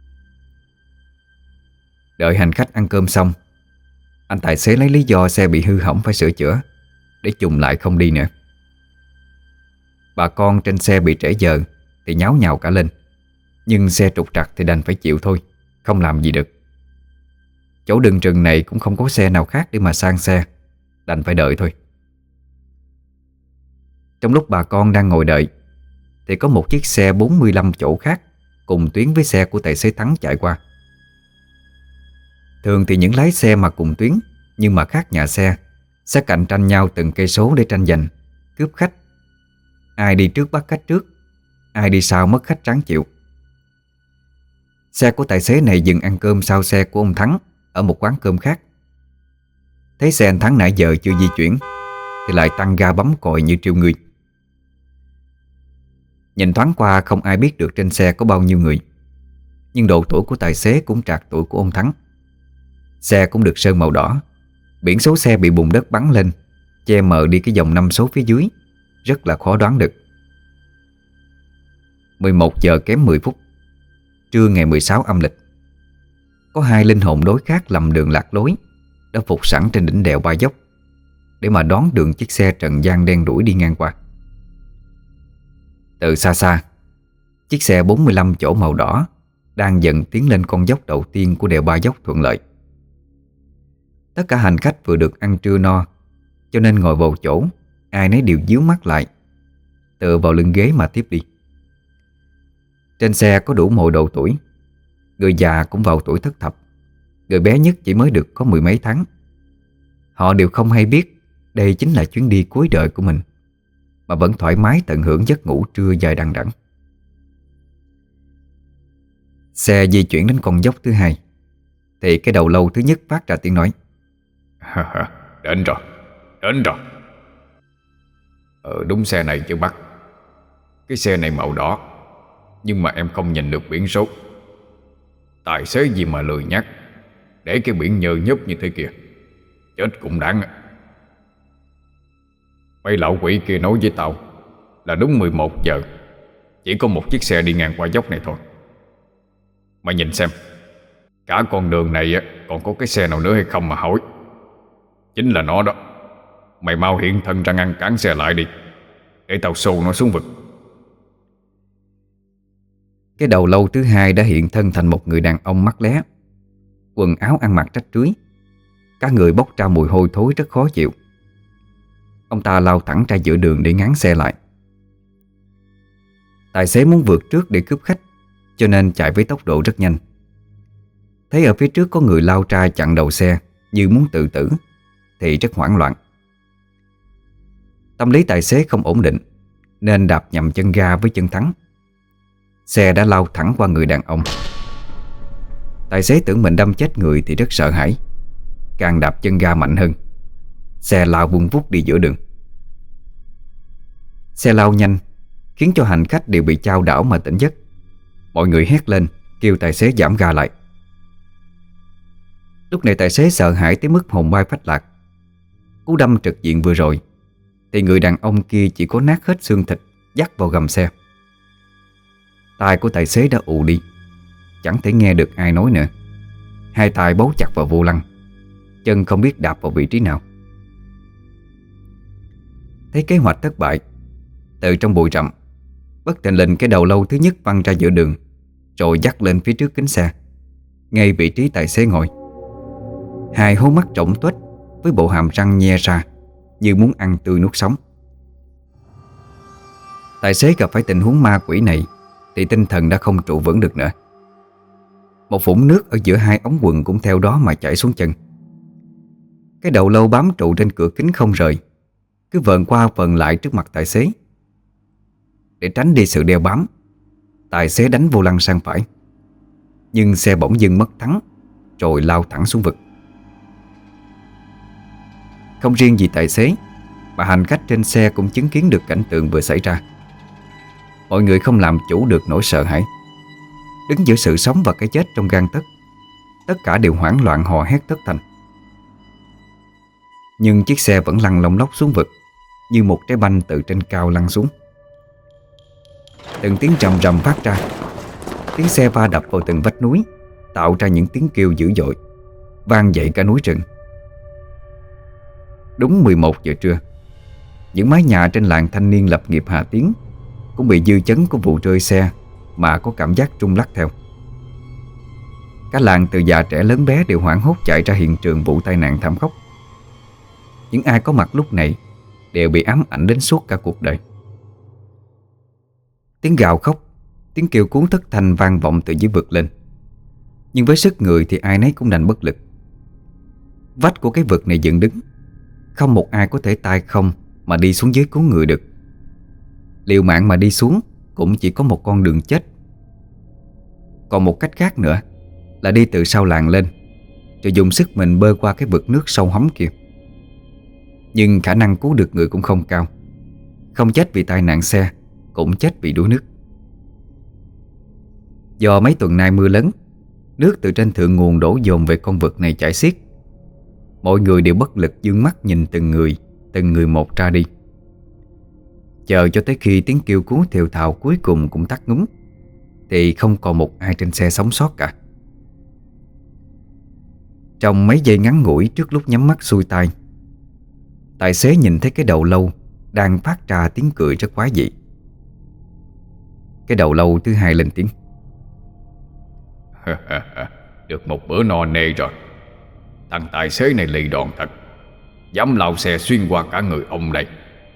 Đợi hành khách ăn cơm xong, anh tài xế lấy lý do xe bị hư hỏng phải sửa chữa để chùng lại không đi nữa. Bà con trên xe bị trễ giờ thì nháo nhào cả lên, nhưng xe trục trặc thì đành phải chịu thôi, không làm gì được. Chỗ đường rừng này cũng không có xe nào khác để mà sang xe, đành phải đợi thôi. Trong lúc bà con đang ngồi đợi thì có một chiếc xe 45 chỗ khác cùng tuyến với xe của tài xế Thắng chạy qua. Thường thì những lái xe mà cùng tuyến nhưng mà khác nhà xe sẽ cạnh tranh nhau từng cây số để tranh giành, cướp khách. Ai đi trước bắt khách trước, ai đi sau mất khách ráng chịu. Xe của tài xế này dừng ăn cơm sau xe của ông Thắng ở một quán cơm khác. Thấy xe anh Thắng nãy giờ chưa di chuyển thì lại tăng ga bấm còi như trêu người. Nhìn thoáng qua không ai biết được trên xe có bao nhiêu người, nhưng độ tuổi của tài xế cũng trạc tuổi của ông Thắng. Xe cũng được sơn màu đỏ, biển số xe bị bùn đất bắn lên, che mờ đi cái dòng 5 số phía dưới, rất là khó đoán được. 11 giờ kém 10 phút, trưa ngày 16 âm lịch, có hai linh hồn đối khác lầm đường lạc lối đã phục sẵn trên đỉnh đèo Ba Dốc để mà đón đường chiếc xe trần gian đen đuổi đi ngang qua. Từ xa xa, chiếc xe 45 chỗ màu đỏ đang dần tiến lên con dốc đầu tiên của đèo Ba Dốc thuận lợi. Tất cả hành khách vừa được ăn trưa no, cho nên ngồi vào chỗ, ai nấy đều díu mắt lại, tựa vào lưng ghế mà tiếp đi. Trên xe có đủ mọi độ tuổi, người già cũng vào tuổi thất thập, người bé nhất chỉ mới được có 10 mấy tháng. Họ đều không hay biết đây chính là chuyến đi cuối đời của mình, mà vẫn thoải mái tận hưởng giấc ngủ trưa dài đằng đẵng. Xe di chuyển đến con dốc thứ hai thì cái đầu lâu thứ nhất phát ra tiếng nói: Đến rồi, đến rồi. Đúng xe này chứ bác. Cái xe này màu đỏ, nhưng mà em không nhìn được biển số. Tài xế gì mà lười nhác, để cái biển nhơ nhớp như thế kìa. Chết cũng đáng. Mấy lão quỷ kia nói với tao là đúng 11 giờ chỉ có một chiếc xe đi ngang qua dốc này thôi. Mày nhìn xem, cả con đường này còn có cái xe nào nữa hay không mà hỏi. Chính là nó đó. Mày mau hiện thân ra ngăn cản xe lại đi, để tao xô nó xuống vực. Cái đầu lâu thứ hai đã hiện thân thành một người đàn ông mắt lé, quần áo ăn mặc rách rưới, cả người bốc ra mùi hôi thối rất khó chịu. Ông ta lao thẳng ra giữa đường để ngáng xe lại. Tài xế muốn vượt trước để cướp khách, cho nên chạy với tốc độ rất nhanh. Thấy ở phía trước có người lao ra chặn đầu xe như muốn tự tử thì rất hoảng loạn. Tâm lý tài xế không ổn định nên đạp nhầm chân ga với chân thắng. Xe đã lao thẳng qua người đàn ông. Tài xế tưởng mình đâm chết người thì rất sợ hãi, càng đạp chân ga mạnh hơn. Xe lao vun vút đi giữa đường. Xe lao nhanh khiến cho hành khách đều bị chao đảo mà tỉnh giấc. Mọi người hét lên kêu tài xế giảm ga lại. Lúc này tài xế sợ hãi tới mức hồn bay phách lạc. Cú đâm trực diện vừa rồi thì người đàn ông kia chỉ có nát hết xương thịt dắt vào gầm xe. Tai của tài xế đã ù đi, chẳng thể nghe được ai nói nữa. Hai tay bấu chặt vào vô lăng, chân không biết đạp vào vị trí nào. Thấy kế hoạch thất bại, từ trong bụi rậm bất thình lình cái đầu lâu thứ nhất văng ra giữa đường, rồi dắt lên phía trước kính xe, ngay vị trí tài xế ngồi. Hai hố mắt trổng tuếch với bộ hàm răng nhe ra như muốn ăn tươi nuốt sống. Tài xế gặp phải tình huống ma quỷ này thì tinh thần đã không trụ vững được nữa. Một vũng nước ở giữa hai ống quần cũng theo đó mà chảy xuống chân. Cái đầu lâu bám trụ trên cửa kính không rời, cứ vờn qua vờn lại trước mặt tài xế. Để tránh đi sự đeo bám, tài xế đánh vô lăng sang phải, nhưng xe bỗng dưng mất thắng, rồi lao thẳng xuống vực. Không riêng gì tài xế, mà hành khách trên xe cũng chứng kiến được cảnh tượng vừa xảy ra. Mọi người không làm chủ được nỗi sợ hãi, đứng giữa sự sống và cái chết trong gang tấc. Tất cả đều hoảng loạn hò hét thất thanh. Nhưng chiếc xe vẫn lăn lông lốc xuống vực, như một trái banh từ trên cao lăn xuống. Từng tiếng rầm rầm phát ra. Tiếng xe va đập vào từng vách núi, tạo ra những tiếng kêu dữ dội, vang dậy cả núi rừng. Đúng 11 giờ trưa, những mái nhà trên làng thanh niên lập nghiệp Hà Tiến cũng bị dư chấn của vụ rơi xe mà có cảm giác rung lắc theo. Cả làng từ già trẻ lớn bé đều hoảng hốt chạy ra hiện trường vụ tai nạn thảm khốc. Những ai có mặt lúc này đều bị ám ảnh đến suốt cả cuộc đời. Tiếng gào khóc, tiếng kêu cứu thất thanh vang vọng từ dưới vực lên. Nhưng với sức người thì ai nấy cũng đành bất lực. Vách của cái vực này dựng đứng, không một ai có thể tay không mà đi xuống dưới cứu người được. Liều mạng mà đi xuống cũng chỉ có một con đường chết. Còn một cách khác nữa là đi từ sau làng lên, rồi dùng sức mình bơi qua cái vực nước sâu hắm kia. Nhưng khả năng cứu được người cũng không cao. Không chết vì tai nạn xe, cũng chết vì đuối nước. Do mấy tuần nay mưa lớn, nước từ trên thượng nguồn đổ dồn về con vực này chảy xiết. Mọi người đều bất lực dương mắt nhìn từng người một ra đi. Chờ cho tới khi tiếng kêu cứu thều thào cuối cùng cũng tắt ngúm thì không còn một ai trên xe sống sót cả. Trong mấy giây ngắn ngủi trước lúc nhắm mắt xuôi tay, tài xế nhìn thấy cái đầu lâu đang phát ra tiếng cười rất quái dị. Cái đầu lâu thứ hai lên tiếng. Được một bữa no nê rồi. Thằng tài xế này lì đòn thật, dám lao xe xuyên qua cả người ông đây.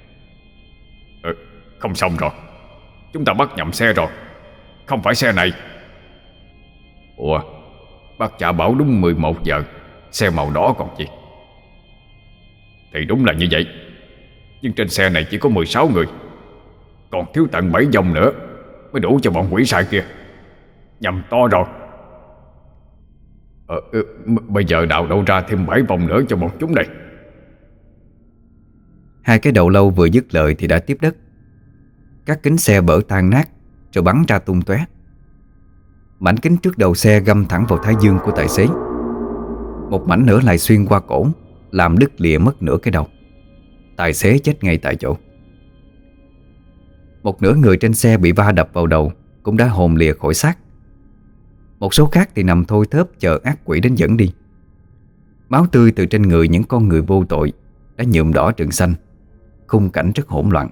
Không xong rồi, chúng ta bắt nhầm xe rồi, không phải xe này. Ủa, bác chả bảo đúng 11 giờ xe màu đỏ còn gì. Thì đúng là như vậy, nhưng trên xe này chỉ có 16 người, còn thiếu tận 7 vòng nữa mới đủ cho bọn quỷ sai kia. Nhầm to rồi. Bây giờ đào đâu ra thêm 7 vòng nữa cho bọn chúng đây? Hai cái đầu lâu vừa dứt lời thì đã tiếp đất. Các kính xe vỡ tan nát rồi bắn ra tung tóe. Mảnh kính trước đầu xe găm thẳng vào thái dương của tài xế. Một mảnh nữa lại xuyên qua cổ, làm đứt lìa mất nửa cái đầu. Tài xế chết ngay tại chỗ. Một nửa người trên xe bị va đập vào đầu cũng đã hồn lìa khỏi xác. Một số khác thì nằm thôi thớp chờ ác quỷ đến dẫn đi. Máu tươi từ trên người những con người vô tội đã nhuộm đỏ rừng xanh. Khung cảnh rất hỗn loạn.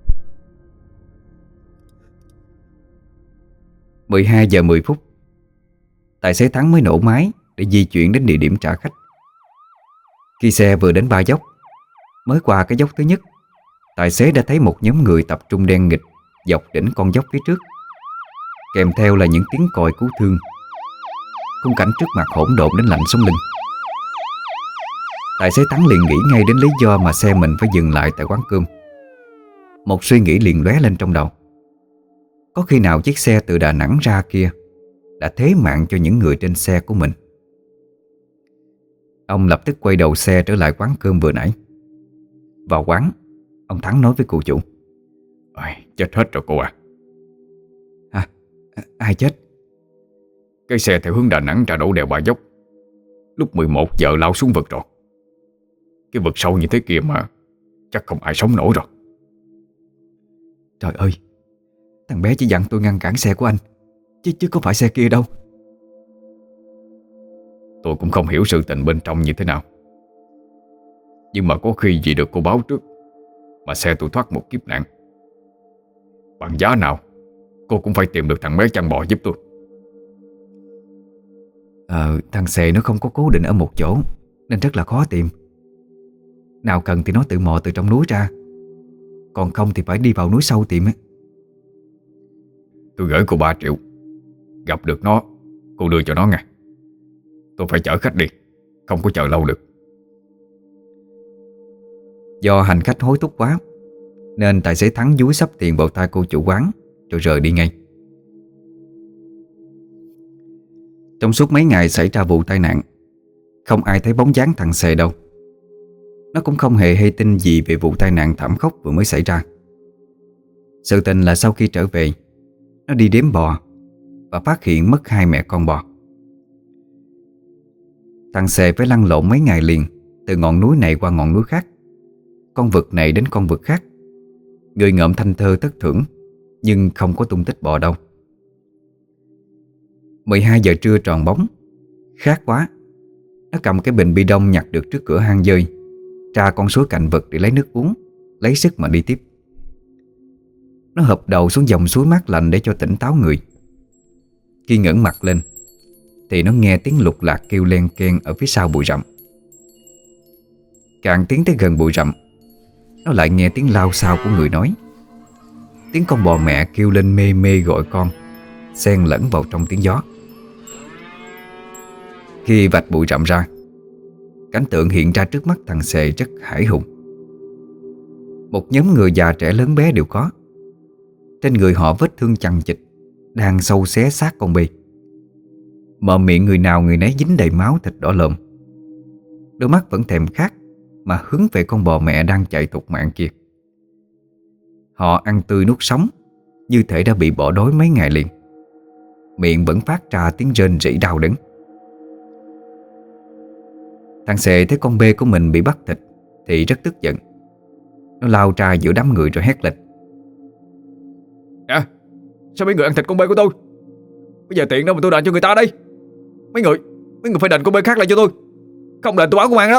12 giờ 10 phút, tài xế Thắng mới nổ máy để di chuyển đến địa điểm trả khách. Khi xe vừa đến ba dốc, mới qua cái dốc thứ nhất, tài xế đã thấy một nhóm người tập trung đen nghịch dọc đỉnh con dốc phía trước, kèm theo là những tiếng còi cứu thương. Khung cảnh trước mặt hỗn độn đến lạnh sống lưng. Tài xế Thắng liền nghĩ ngay đến lý do mà xe mình phải dừng lại tại quán cơm. Một suy nghĩ liền lóe lên trong đầu. Có khi nào chiếc xe từ Đà Nẵng ra kia đã thế mạng cho những người trên xe của mình? Ông lập tức quay đầu xe trở lại quán cơm vừa nãy. Vào quán, ông Thắng nói với cô chủ. Chết hết rồi cô à. Ai chết? Cái xe theo hướng Đà Nẵng ra đổ đèo Bà Dốc lúc 11 giờ lao xuống vực rồi. Cái vực sâu như thế kia mà chắc không ai sống nổi rồi. Trời ơi, thằng bé chỉ dặn tôi ngăn cản xe của anh, chứ có phải xe kia đâu. Tôi cũng không hiểu sự tình bên trong như thế nào, nhưng mà có khi vì được cô báo trước mà xe tôi thoát một kiếp nạn. Bằng giá nào cô cũng phải tìm được thằng bé chăn bò giúp tôi. Thằng xe nó không có cố định ở một chỗ nên rất là khó tìm. Nào cần thì nó tự mò từ trong núi ra, còn không thì phải đi vào núi sâu tìm ấy. Tôi gửi cô 3 triệu. Gặp được nó, cô đưa cho nó nha. Tôi phải chở khách đi, không có chờ lâu được. Do hành khách hối thúc quá nên tài xế Thắng dúi xấp tiền vào tay cô chủ quán rồi rời đi ngay. Trong suốt mấy ngày xảy ra vụ tai nạn, không ai thấy bóng dáng thằng xe đâu. Nó cũng không hề hay tin gì về vụ tai nạn thảm khốc vừa mới xảy ra. Sự tình là sau khi trở về, nó đi đếm bò và phát hiện mất 2 mẹ con bò. Thằng xe phải lăn lộn mấy ngày liền, từ ngọn núi này qua ngọn núi khác, con vực này đến con vực khác. Người ngợm thanh thơ thất thưởng, nhưng không có tung tích bò đâu. 12 giờ trưa tròn bóng. Khát quá, nó cầm cái bình bi đông nhặt được trước cửa hang dơi, tra con suối cạnh vực để lấy nước uống, lấy sức mà đi tiếp. Nó hụp đầu xuống dòng suối mát lạnh để cho tỉnh táo người. Khi ngẩng mặt lên thì nó nghe tiếng lục lạc kêu len keng ở phía sau bụi rậm. Càng tiến tới gần bụi rậm, nó lại nghe tiếng lao xao của người nói. Tiếng con bò mẹ kêu lên mê mê gọi con, xen lẫn vào trong tiếng gió. Khi vạch bụi rậm ra, cảnh tượng hiện ra trước mắt thằng xề rất hãi hùng. Một nhóm người già trẻ lớn bé đều có. Trên người họ vết thương chằng chịt, đang sâu xé xác con bê. Mở miệng người nào người nấy dính đầy máu thịt đỏ lợm. Đôi mắt vẫn thèm khát mà hướng về con bò mẹ đang chạy thục mạng kia. Họ ăn tươi nuốt sống, như thể đã bị bỏ đói mấy ngày liền. Miệng vẫn phát ra tiếng rên rỉ đau đớn. Thằng xề thấy con bê của mình bị bắt thịt thì rất tức giận. Nó lao ra giữa đám người rồi hét lên. Nè, sao mấy người ăn thịt con bê của tôi? Bây giờ tiện đâu mà tôi đền cho người ta đây. Mấy người phải đền con bê khác lại cho tôi. Không đền tôi báo công an đó.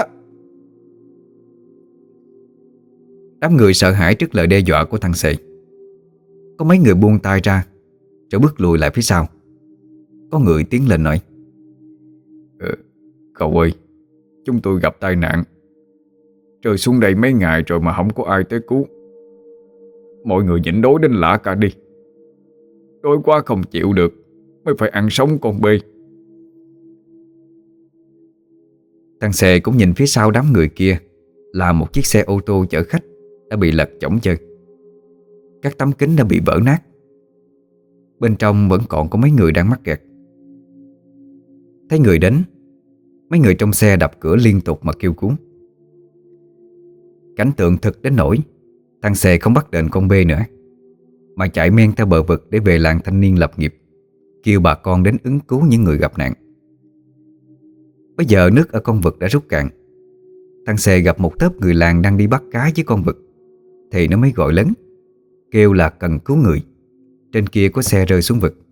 Đám người sợ hãi trước lời đe dọa của thằng Sệ. Có mấy người buông tay ra rồi bước lùi lại phía sau. Có người tiến lên nói: Cậu ơi, chúng tôi gặp tai nạn, rơi xuống đây mấy ngày rồi mà không có ai tới cứu. Mọi người nhịn đói đến lạ cả đi. Đói quá không chịu được mới phải ăn sống con bê. Thằng Sệ cũng nhìn phía sau đám người kia là một chiếc xe ô tô chở khách đã bị lật chỏng chân. Các tấm kính đã bị vỡ nát. Bên trong vẫn còn có mấy người đang mắc kẹt. Thấy người đến, mấy người trong xe đập cửa liên tục mà kêu cứu. Cảnh tượng thực đến nỗi thằng Sệ không bắt đền con bê nữa, mà chạy men theo bờ vực để về làng thanh niên lập nghiệp, kêu bà con đến ứng cứu những người gặp nạn. Bây giờ nước ở con vực đã rút cạn. Thằng Sệ gặp một tớp người làng đang đi bắt cá với con vực thì nó mới gọi lớn, kêu là cần cứu người. Trên kia có xe rơi xuống vực.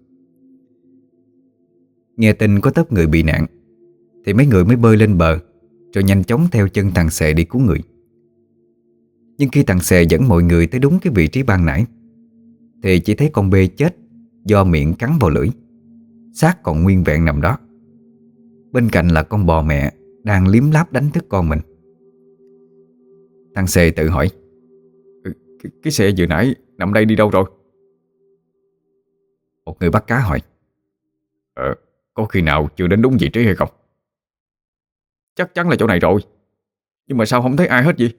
Nghe tin có tớp người bị nạn thì mấy người mới bơi lên bờ, rồi nhanh chóng theo chân thằng Sệ đi cứu người. Nhưng khi thằng Sệ dẫn mọi người tới đúng cái vị trí ban nãy thì chỉ thấy con bê chết do miệng cắn vào lưỡi, xác còn nguyên vẹn nằm đó. Bên cạnh là con bò mẹ đang liếm láp đánh thức con mình. Thằng Sệ tự hỏi: Cái xe vừa nãy nằm đây đi đâu rồi? Một người bắt cá hỏi: Có khi nào chưa đến đúng vị trí hay không? Chắc chắn là chỗ này rồi, nhưng mà sao không thấy ai hết vậy?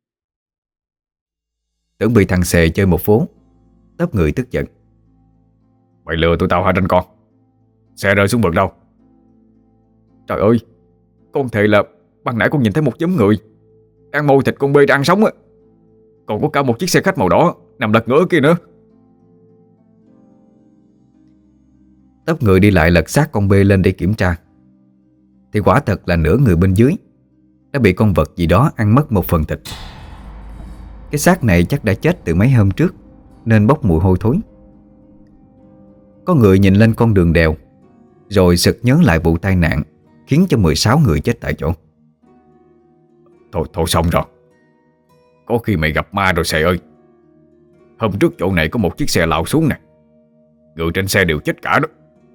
Tưởng bị thằng Sệ chơi một vố, tớp người tức giận: Mày lừa tụi tao hả ranh con? Xe rơi xuống vực đâu? Trời ơi, con thề là ban nãy con nhìn thấy một nhóm người đang mồi thịt con bê đang sống á. Còn có cả một chiếc xe khách màu đỏ nằm lật ngửa kia nữa. Tớp người đi lại lật xác con bê lên để kiểm tra thì quả thật là nửa người bên dưới đã bị con vật gì đó ăn mất một phần thịt. Cái xác này chắc đã chết từ mấy hôm trước nên bốc mùi hôi thối. Có người nhìn lên con đường đèo rồi sực nhớ lại vụ tai nạn khiến cho 16 người chết tại chỗ. Thôi xong rồi. Có khi mày gặp ma rồi Sệ ơi. Hôm trước chỗ này có một chiếc xe lao xuống nè. Người trên xe đều chết cả đó.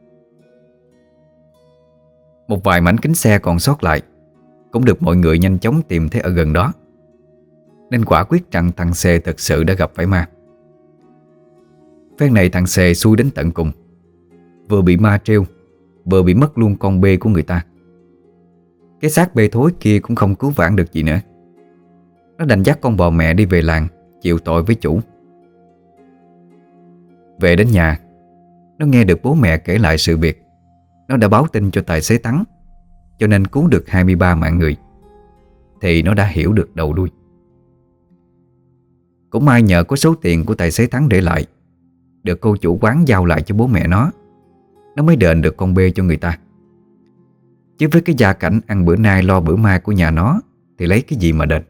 Một vài mảnh kính xe còn sót lại cũng được mọi người nhanh chóng tìm thấy ở gần đó, nên quả quyết rằng thằng Sệ thật sự đã gặp phải ma. Phen này thằng Sệ xui đến tận cùng, vừa bị ma treo, vừa bị mất luôn con bê của người ta. Cái xác bê thối kia cũng không cứu vãn được gì nữa. Nó đành dắt con bò mẹ đi về làng chịu tội với chủ. Về đến nhà, nó nghe được bố mẹ kể lại sự việc. Nó đã báo tin cho tài xế Thắng, cho nên cứu được 23 mạng người. Thì nó đã hiểu được đầu đuôi. Cũng may nhờ có số tiền của tài xế Thắng để lại, được cô chủ quán giao lại cho bố mẹ nó mới đền được con bê cho người ta. Chứ với cái gia cảnh ăn bữa nay lo bữa mai của nhà nó thì lấy cái gì mà đền.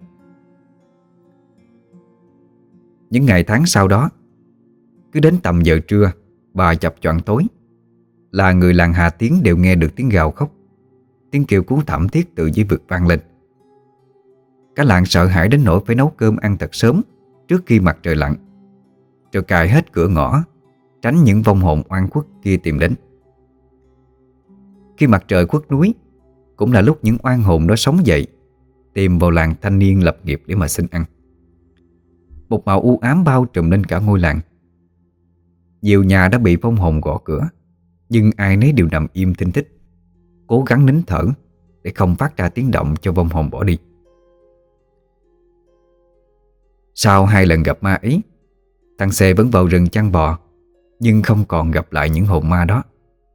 Những ngày tháng sau đó, cứ đến tầm giờ trưa và chập choạng tối là người làng Hà Tiến đều nghe được tiếng gào khóc, tiếng kêu cứu thảm thiết từ dưới vực vang lên. Cả làng sợ hãi đến nỗi phải nấu cơm ăn thật sớm trước khi mặt trời lặn, rồi cài hết cửa ngõ, tránh những vong hồn oan khuất kia tìm đến. Khi mặt trời khuất núi cũng là lúc những oan hồn đó sống dậy, tìm vào làng thanh niên lập nghiệp để mà xin ăn. Một màu u ám bao trùm lên cả ngôi làng. Nhiều nhà đã bị vong hồn gõ cửa, nhưng ai nấy đều nằm im thinh thích, cố gắng nín thở để không phát ra tiếng động cho vong hồn bỏ đi. Sau 2 lần gặp ma ấy, thằng Sệ vẫn vào rừng chăn bò, nhưng không còn gặp lại những hồn ma đó.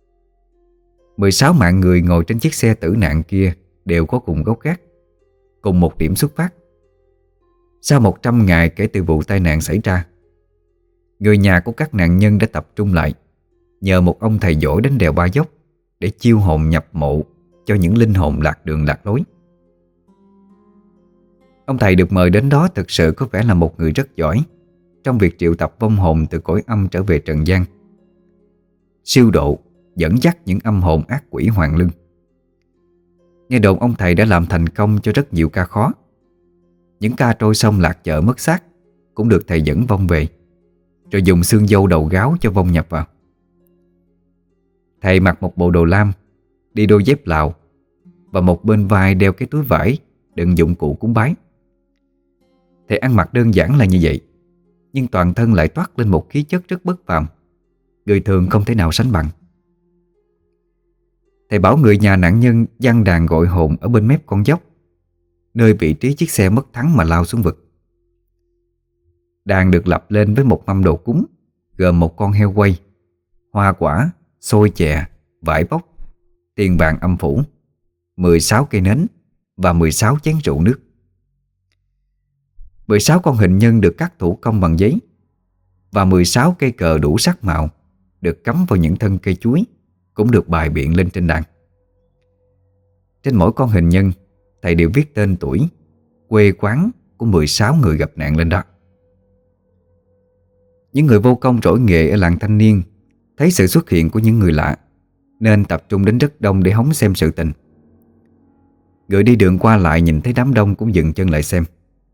16 mạng người ngồi trên chiếc xe tử nạn kia đều có cùng gốc gác, cùng một điểm xuất phát. Sau 100 ngày kể từ vụ tai nạn xảy ra, người nhà của các nạn nhân đã tập trung lại, nhờ một ông thầy giỏi đến đèo Ba Dốc để chiêu hồn nhập mộ cho những linh hồn lạc đường lạc lối. Ông thầy được mời đến đó thực sự có vẻ là một người rất giỏi, trong việc triệu tập vong hồn từ cõi âm trở về trần gian, siêu độ, dẫn dắt những âm hồn ác quỷ hoàn lương. Nghe đồn ông thầy đã làm thành công cho rất nhiều ca khó. Những ca trôi sông lạc chợ mất xác cũng được thầy dẫn vong về, rồi dùng xương dâu đầu gáo cho vong nhập vào. Thầy mặc một bộ đồ lam, đi đôi dép Lào, và một bên vai đeo cái túi vải đựng dụng cụ cúng bái. Thầy ăn mặc đơn giản là như vậy, nhưng toàn thân lại toát lên một khí chất rất bất phàm, người thường không thể nào sánh bằng. Thầy bảo người nhà nạn nhân giăng đàn gọi hồn ở bên mép con dốc, nơi vị trí chiếc xe mất thắng mà lao xuống vực. Đàn được lập lên với một mâm đồ cúng, gồm một con heo quay, hoa quả, xôi chè, vải bóc, tiền vàng âm phủ, 16 cây nến và 16 chén rượu nước. 16 con hình nhân được cắt thủ công bằng giấy, và 16 cây cờ đủ sắc màu được cắm vào những thân cây chuối cũng được bày biện lên trên đàn. Trên mỗi con hình nhân, thầy đều viết tên tuổi, quê quán của 16 người gặp nạn lên đó. Những người vô công trỗi nghề ở làng thanh niên thấy sự xuất hiện của những người lạ nên tập trung đến rất đông để hóng xem sự tình. Người đi đường qua lại nhìn thấy đám đông cũng dừng chân lại xem.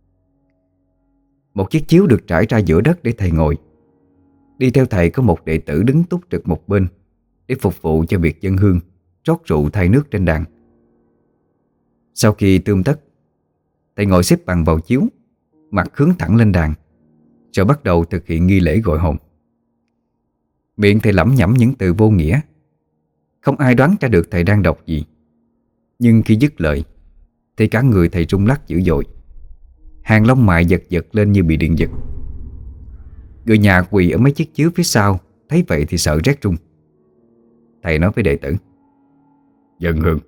Một chiếc chiếu được trải ra giữa đất để thầy ngồi. Đi theo thầy có một đệ tử đứng túc trực một bên để phục vụ cho việc dâng hương, rót rượu thay nước trên đàn. Sau khi tươm tất, thầy ngồi xếp bằng vào chiếu, mặt hướng thẳng lên đàn, rồi bắt đầu thực hiện nghi lễ gọi hồn. Miệng thầy lẩm nhẩm những từ vô nghĩa. Không ai đoán ra được thầy đang đọc gì. Nhưng khi dứt lời thì cả người thầy rung lắc dữ dội, hàng lông mày giật giật lên như bị điện giật. Người nhà quỳ ở mấy chiếc chiếu phía sau thấy vậy thì sợ rét run. Thầy nói với đệ tử: "Dâng hương."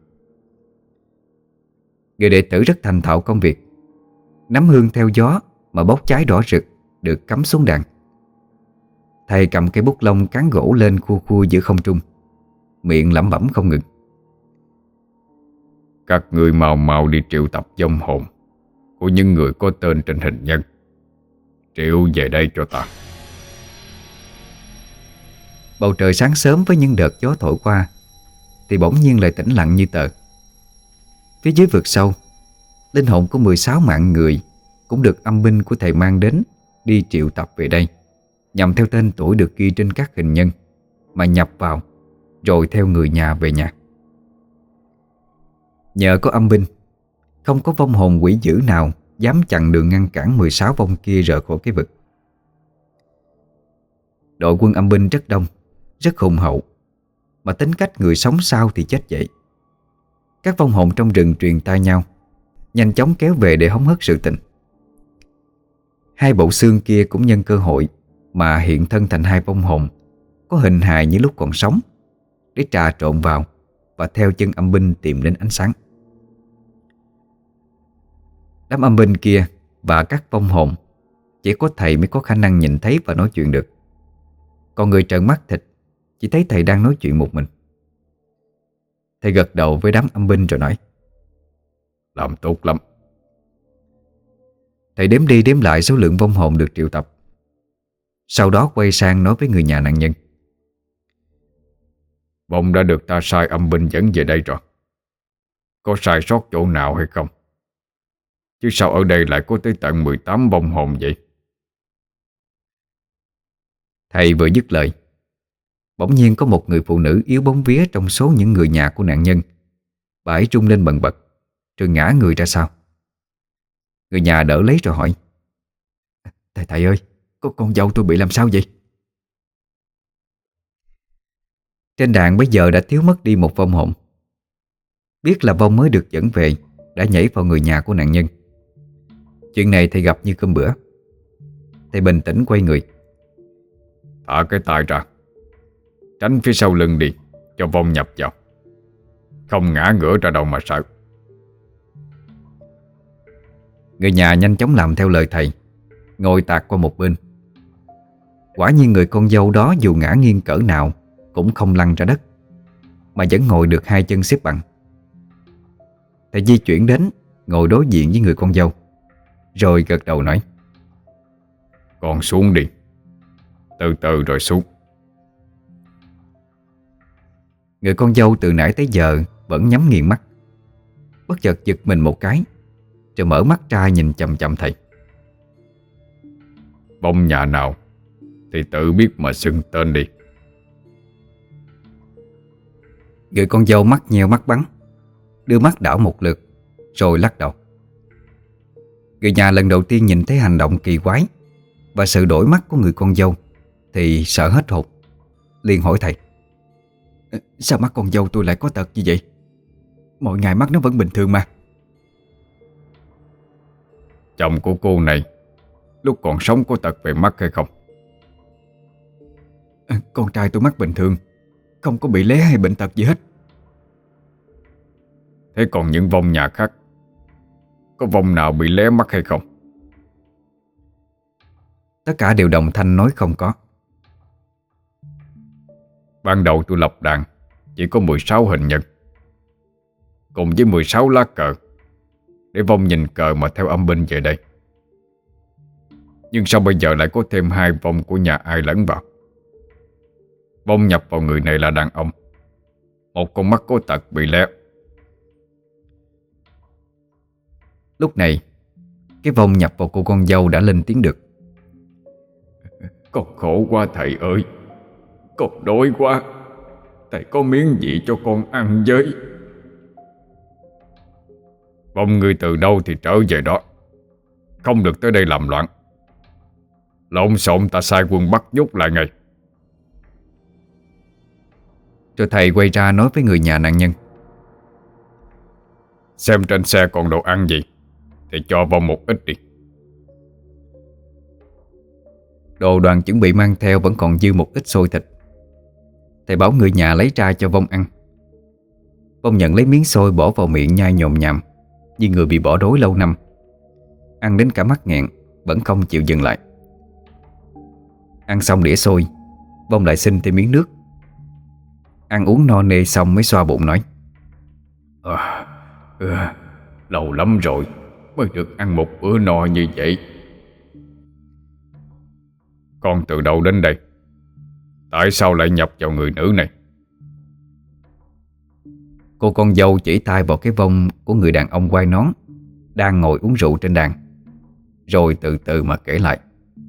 Người đệ tử rất thành thạo công việc, nắm hương theo gió mà bốc cháy đỏ rực được cắm xuống đàn. Thầy cầm cây bút lông cán gỗ lên khua khua giữa không trung, miệng lẩm bẩm không ngừng: "Các ngươi mau mau đi triệu tập vong hồn của những người có tên trên hình nhân, triệu về đây cho ta." Bầu trời sáng sớm với những đợt gió thổi qua thì bỗng nhiên lại tĩnh lặng như tờ. Phía dưới vực sâu, linh hồn của 16 mạng người cũng được âm binh của thầy mang đến đi triệu tập về đây, nhằm theo tên tuổi được ghi trên các hình nhân mà nhập vào, rồi theo người nhà về nhà. Nhờ có âm binh, không có vong hồn quỷ dữ nào dám chặn đường ngăn cản 16 vong kia rời khỏi cái vực. Đội quân âm binh rất đông, rất hùng hậu, mà tính cách người sống sao thì chết vậy. Các vong hồn trong rừng truyền tai nhau, nhanh chóng kéo về để hóng hớt sự tình. Hai bộ xương kia cũng nhân cơ hội mà hiện thân thành hai vong hồn có hình hài như lúc còn sống, để trà trộn vào và theo chân âm binh tìm đến ánh sáng. Đám âm binh kia và các vong hồn chỉ có thầy mới có khả năng nhìn thấy và nói chuyện được. Còn người trợn mắt thịt chỉ thấy thầy đang nói chuyện một mình. Thầy gật đầu với đám âm binh rồi nói: "Làm tốt lắm." Thầy đếm đi đếm lại số lượng vong hồn được triệu tập, sau đó quay sang nói với người nhà nạn nhân: "Vong đã được ta sai âm binh dẫn về đây rồi. Có sai sót chỗ nào hay không? Chứ sao ở đây lại có tới tận 18 vong hồn vậy?" Thầy vừa dứt lời, bỗng nhiên có một người phụ nữ yếu bóng vía trong số những người nhà của nạn nhân. Bà ấy rung lên bần bật, rồi ngã người ra sau. Người nhà đỡ lấy rồi hỏi: Thầy ơi, con dâu tôi bị làm sao vậy?" Trên đàn bây giờ đã thiếu mất đi một vong hồn. Biết là vong mới được dẫn về đã nhảy vào người nhà của nạn nhân. Chuyện này thầy gặp như cơm bữa. Thầy bình tĩnh quay người: "Thả cái tay ra, tránh phía sau lưng đi, cho vong nhập vào. Không ngã ngửa ra đâu mà sợ." Người nhà nhanh chóng làm theo lời thầy, ngồi tạt qua một bên. Quả nhiên người con dâu đó dù ngã nghiêng cỡ nào cũng không lăn ra đất, mà vẫn ngồi được hai chân xếp bằng. Thầy di chuyển đến, ngồi đối diện với người con dâu, rồi gật đầu nói: Con xuống đi. Từ từ rồi xuống. Người con dâu từ nãy tới giờ vẫn nhắm nghiền mắt, bất chợt giật mình một cái, rồi mở mắt ra nhìn chằm chằm thầy. Vong nhà nào thì tự biết mà xưng tên đi. Người con dâu mắt nheo mắt bắn, đưa mắt đảo một lượt rồi lắc đầu. Người nhà lần đầu tiên nhìn thấy hành động kỳ quái và sự đổi mắt của người con dâu thì sợ hết hồn, liền hỏi thầy: Sao mắt con dâu tôi lại có tật như vậy? Mọi ngày mắt nó vẫn bình thường mà. Chồng của cô này lúc còn sống có tật về mắt hay không? Con trai tôi mắt bình thường, không có bị lé hay bệnh tật gì hết. Thế còn những vong nhà khác, có vong nào bị lé mắt hay không? Tất cả đều đồng thanh nói không có. Ban đầu tôi lập đàn chỉ có 16 hình nhân, cùng với 16 lá cờ, để vong nhìn cờ mà theo âm binh về đây. Nhưng sao bây giờ lại có thêm 2 vong của nhà ai lẫn vào? Vong nhập vào người này là đàn ông, một con mắt có tật bị lé. Lúc này, cái vong nhập vào cô con dâu đã lên tiếng được: Con khổ quá thầy ơi, con đói quá, thầy có miếng gì cho con ăn với. Vong người từ đâu thì trở về đó, không được tới đây làm loạn. Lộn xộn ta sai quân bắt nhốt lại ngay. Rồi thầy quay ra nói với người nhà nạn nhân: Xem trên xe còn đồ ăn gì thì cho vong một ít đi. Đồ đoàn chuẩn bị mang theo vẫn còn dư một ít xôi thịt. Thầy bảo người nhà lấy ra cho vong ăn. Vong nhận lấy miếng xôi bỏ vào miệng nhai nhồm nhàm như người bị bỏ đói lâu năm. Ăn đến cả mắt nghẹn vẫn không chịu dừng lại. Ăn xong đĩa xôi, vong lại xin thêm miếng nước. Ăn uống no nê xong mới xoa bụng nói: Lâu lắm rồi mới được ăn một bữa no như vậy. Con từ đâu đến đây? Tại sao lại nhập vào người nữ này? Cô con dâu chỉ tay vào cái vong của người đàn ông quai nón đang ngồi uống rượu trên đàn, rồi từ từ mà kể lại: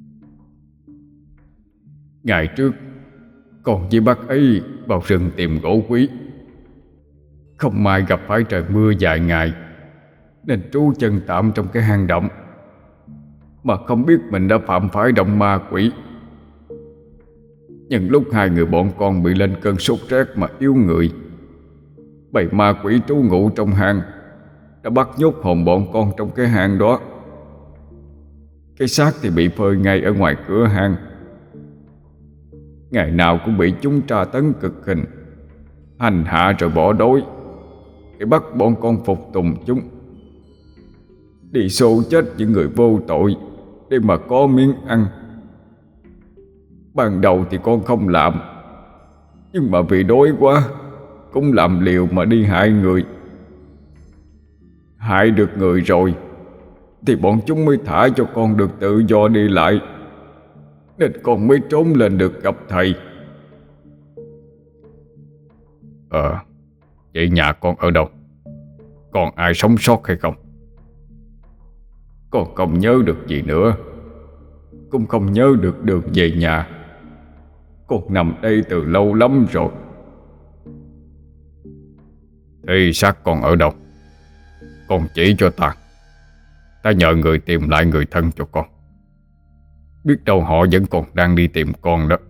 Ngày trước con với bác ấy vào rừng tìm gỗ quý. Không may gặp phải trời mưa dài ngày, nên trú chân tạm trong cái hang động, mà không biết mình đã phạm phải động ma quỷ. Nhưng lúc hai người bọn con bị lên cơn sốt rét mà yếu người, bầy ma quỷ trú ngụ trong hang đã bắt nhốt hồn bọn con trong cái hang đó. Cái xác thì bị phơi ngay ở ngoài cửa hang. Ngày nào cũng bị chúng tra tấn cực hình, hành hạ rồi bỏ đói, để bắt bọn con phục tùng chúng, đi xô chết những người vô tội để mà có miếng ăn. Ban đầu thì con không làm, nhưng mà vì đói quá cũng làm liều mà đi hại người. Hại được người rồi thì bọn chúng mới thả cho con được tự do đi lại, nên con mới trốn lên được gặp thầy. Vậy nhà con ở đâu? Còn ai sống sót hay không? Con không nhớ được gì nữa, cũng không nhớ được đường về nhà. Con nằm đây từ lâu lắm rồi. Thì xác con ở đâu? Con chỉ cho ta. Ta nhờ người tìm lại người thân cho con. Biết đâu họ vẫn còn đang đi tìm con đó.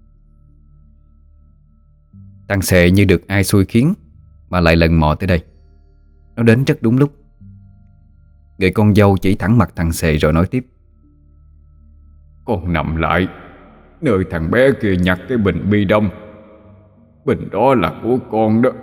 Thằng Xề như được ai xui khiến mà lại lần mò tới đây. Nó đến rất đúng lúc. Người con dâu chỉ thẳng mặt thằng Xề rồi nói tiếp: Con nằm lại nơi thằng bé kia nhặt cái bình bi đông. Bình đó là của con đó.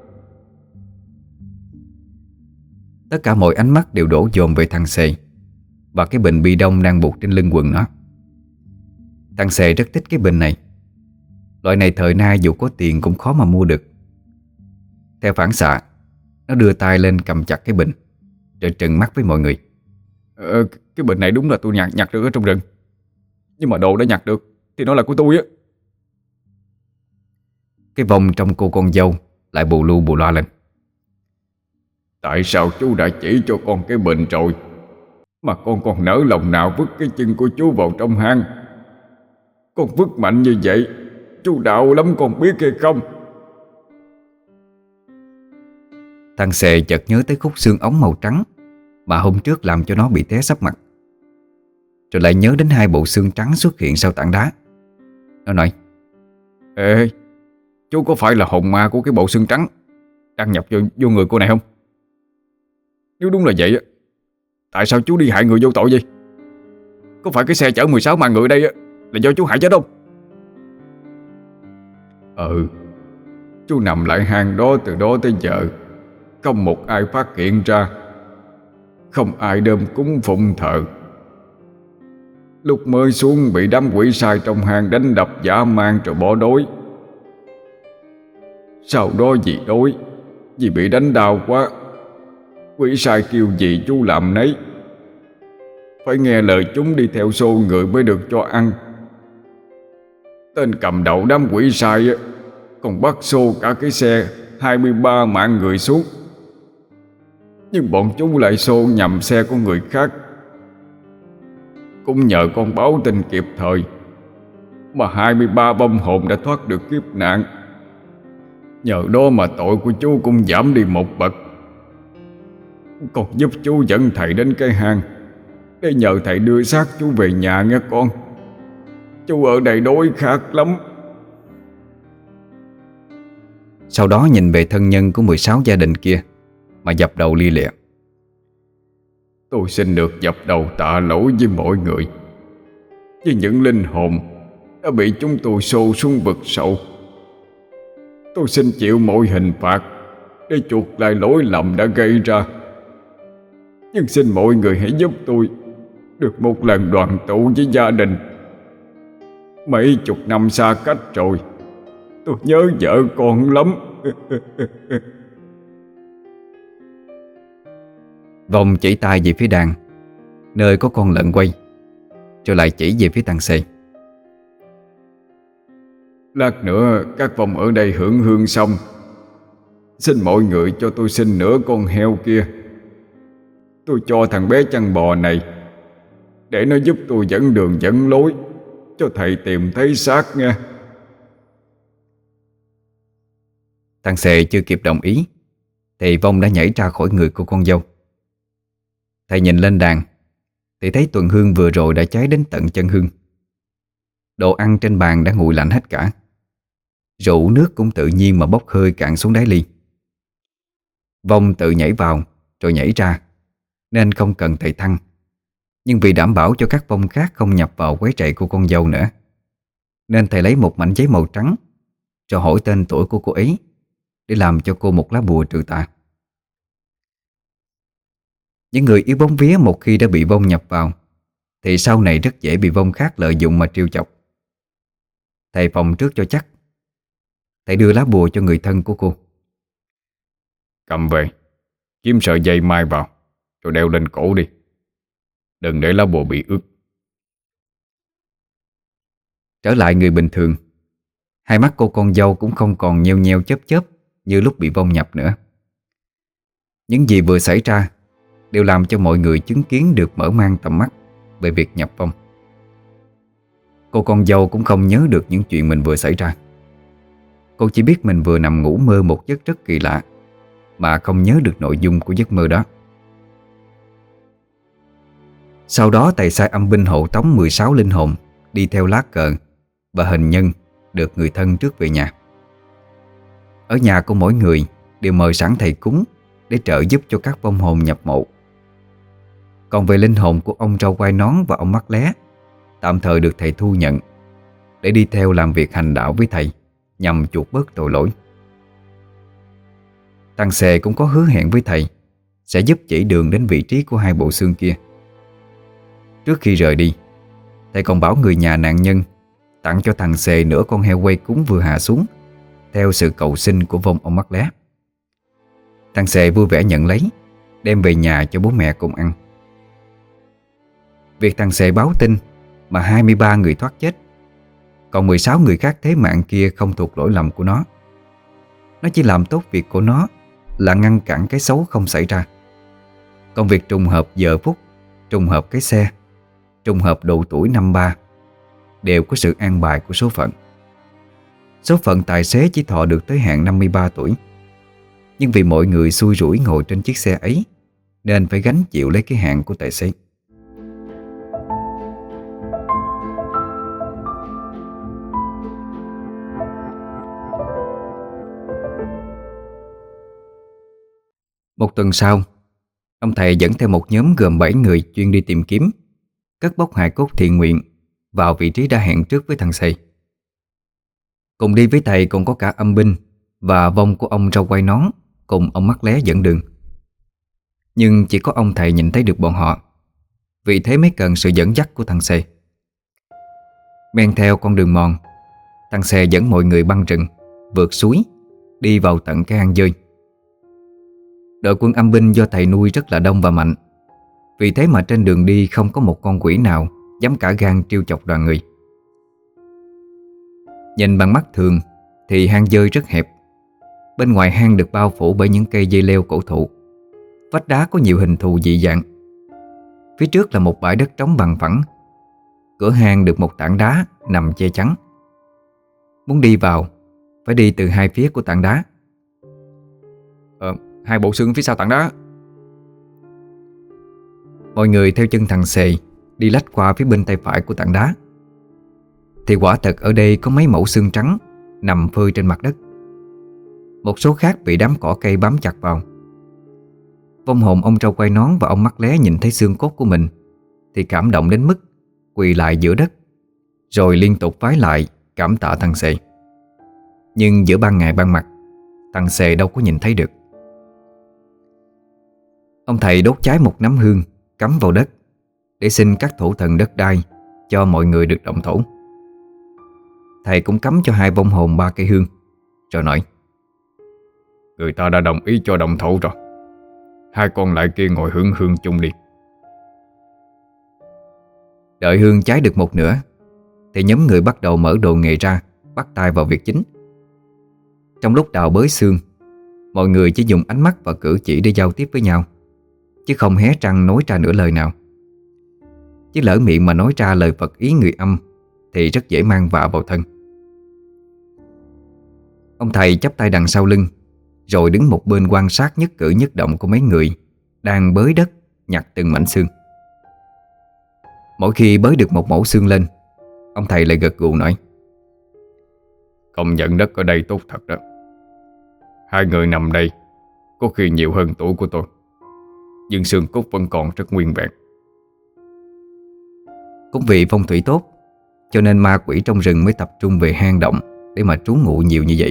Tất cả mọi ánh mắt đều đổ dồn về thằng Xề và cái bình bi đông đang buộc trên lưng quần nó. Thằng Xề rất thích cái bình này. Loại này thời nay dù có tiền cũng khó mà mua được. Theo phản xạ, nó đưa tay lên cầm chặt cái bình, rồi trừng mắt với mọi người: Cái bình này đúng là tôi nhặt được ở trong rừng. Nhưng mà đồ đã nhặt được thì nó là của tôi á. Cái vong trong cô con dâu lại bù lu bù loa lên. Tại sao chú đã chỉ cho con cái bình rồi mà con còn nỡ lòng nào vứt cái chân của chú vào trong hang? Con vứt mạnh như vậy, chú đạo lắm con biết hay không? Thằng Xề chợt nhớ tới khúc xương ống màu trắng mà hôm trước làm cho nó bị té sấp mặt. Rồi lại nhớ đến hai bộ xương trắng xuất hiện sau tảng đá. Nó nói: Ê, chú có phải là hồn ma của cái bộ xương trắng đăng nhập vô người cô này không? Nếu đúng là vậy á, tại sao chú đi hại người vô tội vậy? Có phải cái xe chở 16 mạng người đây á là do chú hại chết không? Chú nằm lại hang đó từ đó tới giờ, không một ai phát hiện ra, không ai đơm cúng phụng thờ. Lúc mới xuống bị đám quỷ sai trong hang đánh đập dã man rồi bỏ đói. Sau đó vì bị đánh đau quá, quỷ sai kêu gì chú làm nấy, phải nghe lời chúng đi theo xô người mới được cho ăn. Tên cầm đầu đám quỷ sai còn bắt xô cả cái xe 23 mạng người xuống. Nhưng bọn chúng lại xô nhầm xe của người khác. Cũng nhờ con báo tin kịp thời mà 23 vong hồn đã thoát được kiếp nạn. Nhờ đó mà tội của chú cũng giảm đi một bậc. Con giúp chú dẫn thầy đến cái hang để nhờ thầy đưa xác chú về nhà nghe con. Chú ở đây đói khát lắm. Sau đó nhìn về thân nhân của 16 gia đình kia mà dập đầu lia lịa. Tôi xin được dập đầu tạ lỗi với mọi người, với những linh hồn đã bị chúng tôi xô xuống vực sâu. Tôi xin chịu mọi hình phạt để chuộc lại lỗi lầm đã gây ra. Nhưng xin mọi người hãy giúp tôi được một lần đoàn tụ với gia đình. Mấy chục năm xa cách rồi, tôi nhớ vợ con lắm. Vong chỉ tay về phía đàn nơi có con lợn quay, rồi lại chỉ về phía thằng Xề. Lát nữa các vong ở đây hưởng hương xong, xin mọi người cho tôi xin nửa con heo kia. Tôi cho thằng bé chăn bò này để nó giúp tôi dẫn đường dẫn lối cho thầy tìm thấy xác nha. Thằng Xề chưa kịp đồng ý thì vong đã nhảy ra khỏi người của con dâu. Thầy nhìn lên đàn thì thấy tuần hương vừa rồi đã cháy đến tận chân hương. Đồ ăn trên bàn đã nguội lạnh hết cả. Rượu nước cũng tự nhiên mà bốc hơi cạn xuống đáy ly. Vong tự nhảy vào rồi nhảy ra, nên không cần thầy thăng. Nhưng vì đảm bảo cho các vong khác không nhập vào quấy rầy của con dâu nữa, nên thầy lấy một mảnh giấy màu trắng rồi hỏi tên tuổi của cô ấy để làm cho cô một lá bùa trừ tà. Những người yếu bóng vía một khi đã bị vong nhập vào thì sau này rất dễ bị vong khác lợi dụng mà trêu chọc. Thầy phòng trước cho chắc. Thầy đưa lá bùa cho người thân của cô. Cầm về, kiếm sợi dây mai vào rồi đeo lên cổ đi. Đừng để lá bùa bị ướt. Trở lại người bình thường, hai mắt cô con dâu cũng không còn nheo nheo chớp chớp như lúc bị vong nhập nữa. Những gì vừa xảy ra đều làm cho mọi người chứng kiến được mở mang tầm mắt về việc nhập vong. Cô con dâu cũng không nhớ được những chuyện mình vừa xảy ra. Cô chỉ biết mình vừa nằm ngủ mơ một giấc rất kỳ lạ mà không nhớ được nội dung của giấc mơ đó. Sau đó thầy sai âm binh hộ tống 16 linh hồn đi theo lá cờ và hình nhân được người thân rước về nhà. Ở nhà của mỗi người đều mời sẵn thầy cúng để trợ giúp cho các vong hồn nhập mộ. Còn về linh hồn của ông râu quai nón và ông mắt lé, tạm thời được thầy thu nhận để đi theo làm việc hành đạo với thầy nhằm chuộc bớt tội lỗi. Thằng Xề cũng có hứa hẹn với thầy sẽ giúp chỉ đường đến vị trí của hai bộ xương kia. Trước khi rời đi, thầy còn bảo người nhà nạn nhân tặng cho thằng Xề nửa con heo quay cúng vừa hạ xuống theo sự cầu xin của vong ông mắt lé. Thằng Xề vui vẻ nhận lấy, đem về nhà cho bố mẹ cùng ăn. Việc thằng Xề báo tin mà 23 người thoát chết. Còn 16 người khác thế mạng kia không thuộc lỗi lầm của nó. Nó chỉ làm tốt việc của nó là ngăn cản cái xấu không xảy ra. Còn việc trùng hợp giờ phút, trùng hợp cái xe, trùng hợp độ tuổi năm ba đều có sự an bài của số phận. Số phận tài xế chỉ thọ được tới hạn 53 tuổi. Nhưng vì mọi người xui rủi ngồi trên chiếc xe ấy nên phải gánh chịu lấy cái hạn của tài xế. Một tuần sau, ông thầy dẫn theo một nhóm gồm 7 người chuyên đi tìm kiếm, cất bốc hài cốt thiện nguyện vào vị trí đã hẹn trước với thằng Xây. Cùng đi với thầy còn có cả âm binh và vong của ông râu quai nón cùng ông mắt lé dẫn đường. Nhưng chỉ có ông thầy nhìn thấy được bọn họ, vì thế mới cần sự dẫn dắt của thằng Xây. Men theo con đường mòn, thằng Xe dẫn mọi người băng rừng, vượt suối, đi vào tận cái hang dơi. Đội quân âm binh do thầy nuôi rất là đông và mạnh, vì thế mà trên đường đi không có một con quỷ nào dám cả gan trêu chọc đoàn người. Nhìn bằng mắt thường thì hang dơi rất hẹp. Bên ngoài hang được bao phủ bởi những cây dây leo cổ thụ. Vách đá có nhiều hình thù dị dạng. Phía trước là một bãi đất trống bằng phẳng. Cửa hang được một tảng đá nằm che chắn. Muốn đi vào phải đi từ hai phía của tảng đá. Hai bộ xương phía sau tảng đá. Mọi người theo chân thằng Xề đi lách qua phía bên tay phải của tảng đá. Thì quả thật ở đây có mấy mẩu xương trắng nằm phơi trên mặt đất. Một số khác bị đám cỏ cây bám chặt vào. Vong hồn ông trâu quai nón và ông mắt lé nhìn thấy xương cốt của mình thì cảm động đến mức quỳ lại giữa đất, rồi liên tục vái lại cảm tạ thằng Xề. Nhưng giữa ban ngày ban mặt, thằng Xề đâu có nhìn thấy được. Ông thầy đốt cháy một nắm hương cắm vào đất để xin các thổ thần đất đai cho mọi người được động thổ. Thầy cũng cắm cho hai vong hồn 3 cây hương, rồi nói: Người ta đã đồng ý cho động thổ rồi, hai con lại kia ngồi hưởng hương chung đi. Đợi hương cháy được một nửa thì nhóm người bắt đầu mở đồ nghề ra, bắt tay vào việc chính. Trong lúc đào bới xương, mọi người chỉ dùng ánh mắt và cử chỉ để giao tiếp với nhau, chứ không hé răng nói ra nửa lời nào. Chứ lỡ miệng mà nói ra lời Phật ý người âm thì rất dễ mang vạ vào thân. Ông thầy chắp tay đằng sau lưng, rồi đứng một bên quan sát nhất cử nhất động của mấy người đang bới đất nhặt từng mảnh xương. Mỗi khi bới được một mẩu xương lên, ông thầy lại gật gù nói: Công nhận đất ở đây tốt thật đó. Hai người nằm đây có khi nhiều hơn tuổi của tôi, nhưng xương cốt vẫn còn rất nguyên vẹn. Cũng vì phong thủy tốt cho nên ma quỷ trong rừng mới tập trung về hang động để mà trú ngụ nhiều như vậy.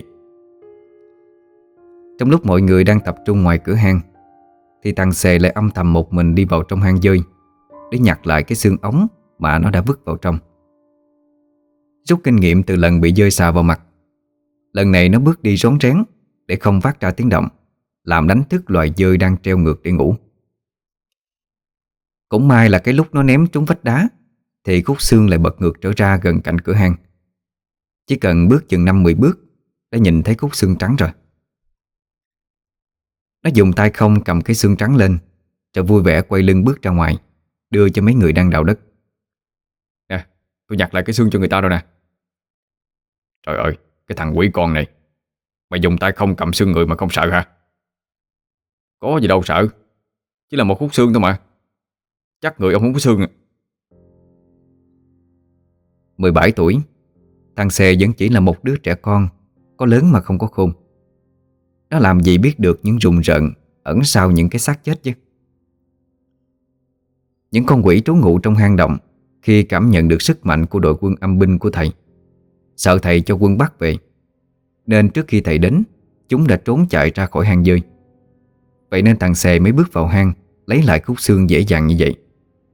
Trong lúc mọi người đang tập trung ngoài cửa hang thì thằng Xề lại âm thầm một mình đi vào trong hang dơi để nhặt lại cái xương ống mà nó đã vứt vào trong. Rút kinh nghiệm từ lần bị dơi xà vào mặt, lần này nó bước đi rón rén để không phát ra tiếng động, làm đánh thức loài dơi đang treo ngược để ngủ. Cũng may là cái lúc nó ném trúng vách đá thì khúc xương lại bật ngược trở ra gần cạnh cửa hang. Chỉ cần bước chừng 5-10 bước đã nhìn thấy khúc xương trắng rồi. Nó dùng tay không cầm cái xương trắng lên, rồi vui vẻ quay lưng bước ra ngoài, đưa cho mấy người đang đào đất. Nè, tôi nhặt lại cái xương cho người ta rồi nè. Trời ơi, cái thằng quỷ con này, mày dùng tay không cầm xương người mà không sợ hả? Có gì đâu sợ, chỉ là một khúc xương thôi mà. Chắc người ông không có xương à. 17 tuổi, thằng Xề vẫn chỉ là một đứa trẻ con, có lớn mà không có khôn. Nó làm gì biết được những rùng rợn ẩn sau những cái xác chết chứ. Những con quỷ trú ngụ trong hang động khi cảm nhận được sức mạnh của đội quân âm binh của thầy, sợ thầy cho quân bắt về, nên trước khi thầy đến, chúng đã trốn chạy ra khỏi hang dơi. Vậy nên thằng Xề mới bước vào hang lấy lại khúc xương dễ dàng như vậy.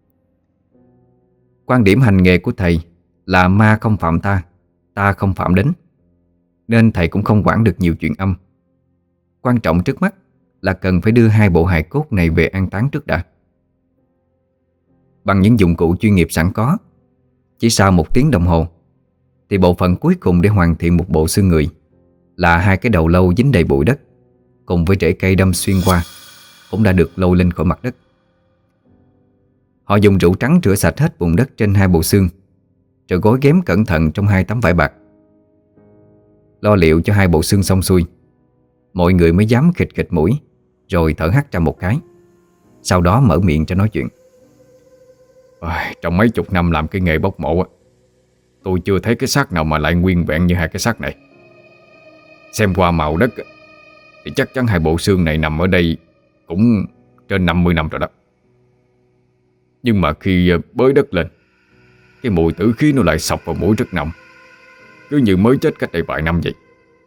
Quan điểm hành nghề của thầy là ma không phạm ta, ta không phạm đến, nên thầy cũng không quản được nhiều chuyện âm. Quan trọng trước mắt là cần phải đưa hai bộ hài cốt này về an táng trước đã. Bằng những dụng cụ chuyên nghiệp sẵn có, Chỉ sau 1 tiếng đồng hồ thì bộ phận cuối cùng để hoàn thiện một bộ xương người là 2 cái đầu lâu dính đầy bụi đất cùng với rễ cây đâm xuyên qua cũng đã được lôi lên khỏi mặt đất. Họ dùng rượu trắng rửa sạch hết bùn đất trên 2 bộ xương, rồi gối ghém cẩn thận trong 2 tấm vải bạc. Lo liệu cho 2 bộ xương xong xuôi, mọi người mới dám khịt khịt mũi rồi thở hắt ra một cái. Sau đó mở miệng cho nói chuyện. Trong mấy chục năm làm cái nghề bốc mộ á, tôi chưa thấy cái xác nào mà lại nguyên vẹn như 2 cái xác này. Xem qua màu đất thì chắc chắn 2 bộ xương này nằm ở đây cũng trên 50 năm rồi đó. Nhưng mà khi bới đất lên, cái mùi tử khí nó lại xộc vào mũi rất nồng, cứ như mới chết cách đây vài năm vậy.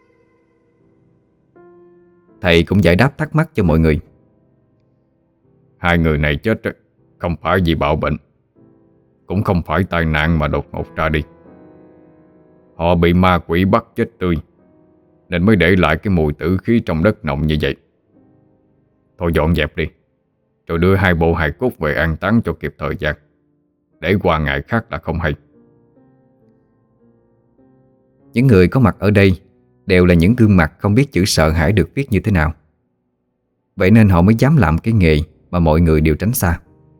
Thầy cũng giải đáp thắc mắc cho mọi người. 2 người này chết không phải vì bạo bệnh, cũng không phải tai nạn mà đột ngột ra đi. Họ bị ma quỷ bắt chết tươi, nên mới để lại cái mùi tử khí trong đất nồng như vậy. Thôi dọn dẹp đi, rồi đưa 2 bộ hài cốt về an táng cho kịp thời gian, để qua ngày khác là không hay. Những người có mặt ở đây đều là những gương mặt không biết chữ sợ hãi được viết như thế nào. Vậy nên họ mới dám làm cái nghề mà mọi người đều tránh xa.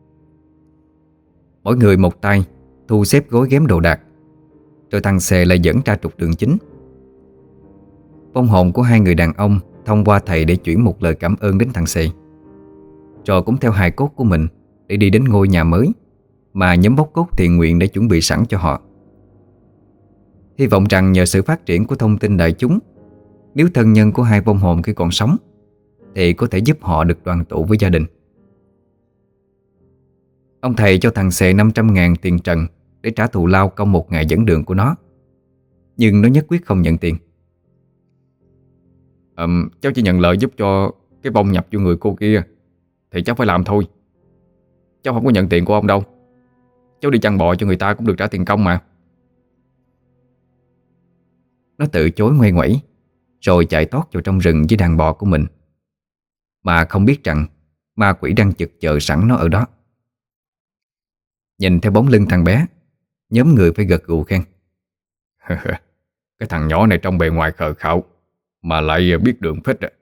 Mỗi người một tay thu xếp gối ghém đồ đạc, rồi thằng Xề lại dẫn ra trục đường chính. Vong hồn của 2 người đàn ông thông qua thầy để chuyển một lời cảm ơn đến thằng Xề, rồi cũng theo hài cốt của mình để đi đến ngôi nhà mới mà nhóm bốc cốt thiện nguyện đã chuẩn bị sẵn cho họ. Hy vọng rằng nhờ sự phát triển của thông tin đại chúng, nếu thân nhân của 2 vong hồn khi còn sống thì có thể giúp họ được đoàn tụ với gia đình. Ông thầy cho thằng Xề 500.000 tiền trần để trả thù lao công 1 ngày dẫn đường của nó, nhưng nó nhất quyết không nhận tiền. Cháu chỉ nhận lời giúp cho cái bông nhập vô người cô kia thì cháu phải làm thôi. Cháu không có nhận tiền của ông đâu. Cháu đi chăn bò cho người ta cũng được trả tiền công mà. Nó từ chối ngoe ngoẩy, rồi chạy tót vào trong rừng với đàn bò của mình, mà không biết rằng ma quỷ đang chực chờ sẵn nó ở đó. Nhìn theo bóng lưng thằng bé, nhóm người phải gật gù khen. Cái thằng nhỏ này trong bề ngoài khờ khạo mà lại biết đường phết à.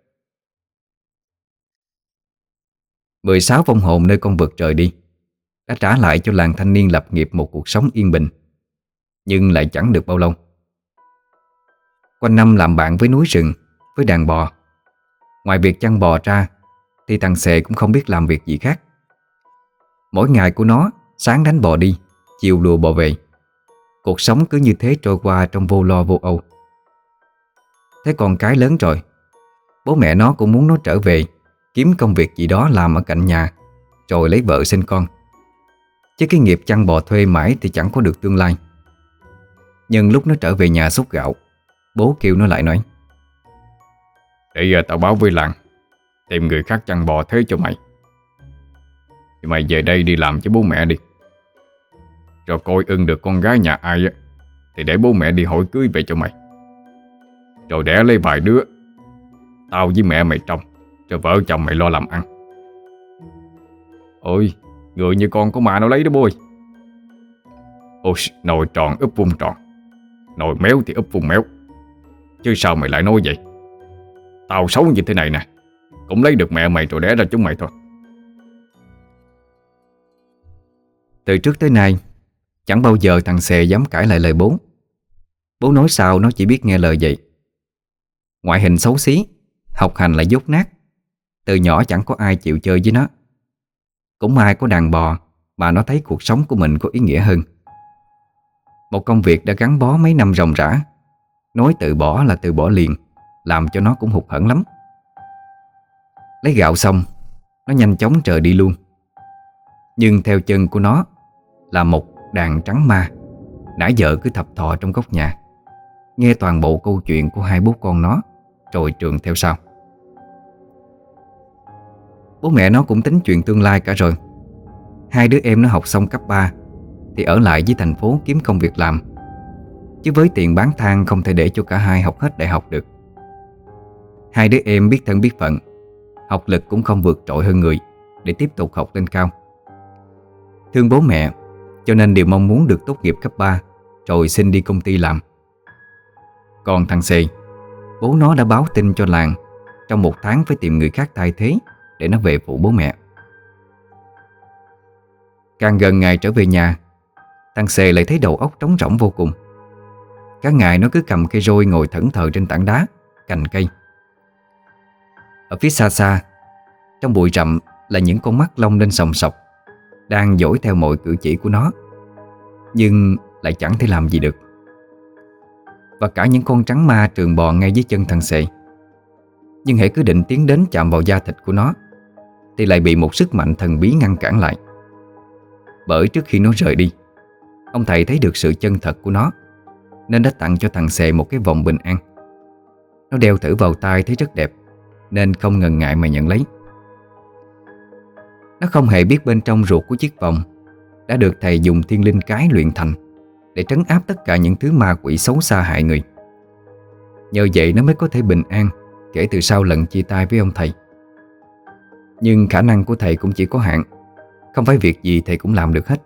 16 vong hồn nơi con vực rời đi đã trả lại cho làng thanh niên lập nghiệp một cuộc sống yên bình, nhưng lại chẳng được bao lâu. Quanh năm làm bạn với núi rừng, với đàn bò, ngoài việc chăn bò ra thì thằng Xề cũng không biết làm việc gì khác. Mỗi ngày của nó sáng đánh bò đi, chiều lùa bò về. Cuộc sống cứ như thế trôi qua trong vô lo vô âu. Thế còn cái lớn rồi, bố mẹ nó cũng muốn nó trở về kiếm công việc gì đó làm ở cạnh nhà, rồi lấy vợ sinh con. Chứ cái nghiệp chăn bò thuê mãi thì chẳng có được tương lai. Nhưng lúc nó trở về nhà xúc gạo, bố kêu nó lại nói: Để tao báo với làng, tìm người khác chăn bò thế cho mày. Thì mày về đây đi làm cho bố mẹ đi. Rồi coi ưng được con gái nhà ai á thì để bố mẹ đi hỏi cưới về cho mày. Rồi đẻ lấy vài đứa, tao với mẹ mày trông, rồi vợ chồng mày lo làm ăn. Ôi, người như con của mà nó lấy đó bôi. Ôi, nồi tròn úp vung tròn, nồi méo thì úp vung méo. Chứ sao mày lại nói vậy? Tao xấu như thế này nè, cũng lấy được mẹ mày rồi đẻ ra chúng mày thôi. Từ trước tới nay, chẳng bao giờ thằng Xề dám cãi lại lời bố. Bố nói sao nó chỉ biết nghe lời vậy. Ngoại hình xấu xí, học hành lại dốt nát, từ nhỏ chẳng có ai chịu chơi với nó. Cũng may có đàn bò mà nó thấy cuộc sống của mình có ý nghĩa hơn. Một công việc đã gắn bó mấy năm ròng rã, nói từ bỏ là từ bỏ liền, làm cho nó cũng hụt hẫng lắm. Lấy gạo xong, nó nhanh chóng rời đi luôn. Nhưng theo chân của nó là một đàn trắng ma, nãy giờ cứ thập thò trong góc nhà, nghe toàn bộ câu chuyện của 2 bố con nó, rồi trường theo sau. Bố mẹ nó cũng tính chuyện tương lai cả rồi. 2 đứa em nó học xong cấp 3 thì ở lại với thành phố kiếm công việc làm, chứ với tiền bán than không thể để cho cả hai học hết đại học được. 2 đứa em biết thân biết phận, học lực cũng không vượt trội hơn người để tiếp tục học lên cao. Thương bố mẹ, cho nên đều mong muốn được tốt nghiệp cấp 3 rồi xin đi công ty làm. Còn thằng C, bố nó đã báo tin cho làng trong 1 tháng phải tìm người khác thay thế để nó về phụ bố mẹ. Càng gần ngày trở về nhà, thằng C lại thấy đầu óc trống rỗng vô cùng. Cả ngày nó cứ cầm cây roi ngồi thẫn thờ trên tảng đá, cành cây. Ở phía xa xa, trong bụi rậm là những con mắt long lên sòng sọc, đang dõi theo mọi cử chỉ của nó, nhưng lại chẳng thể làm gì được. Và cả những con trắng ma trườn bò ngay dưới chân thằng C, nhưng hễ cứ định tiến đến chạm vào da thịt của nó thì lại bị một sức mạnh thần bí ngăn cản lại. Bởi trước khi nó rời đi, ông thầy thấy được sự chân thật của nó, nên đã tặng cho thằng C một cái vòng bình an. Nó đeo thử vào tai thấy rất đẹp, nên không ngần ngại mà nhận lấy. Nó không hề biết bên trong ruột của chiếc vòng đã được thầy dùng thiên linh cái luyện thành để trấn áp tất cả những thứ ma quỷ xấu xa hại người. Nhờ vậy nó mới có thể bình an kể từ sau lần chia tay với ông thầy. Nhưng khả năng của thầy cũng chỉ có hạn, không phải việc gì thầy cũng làm được hết.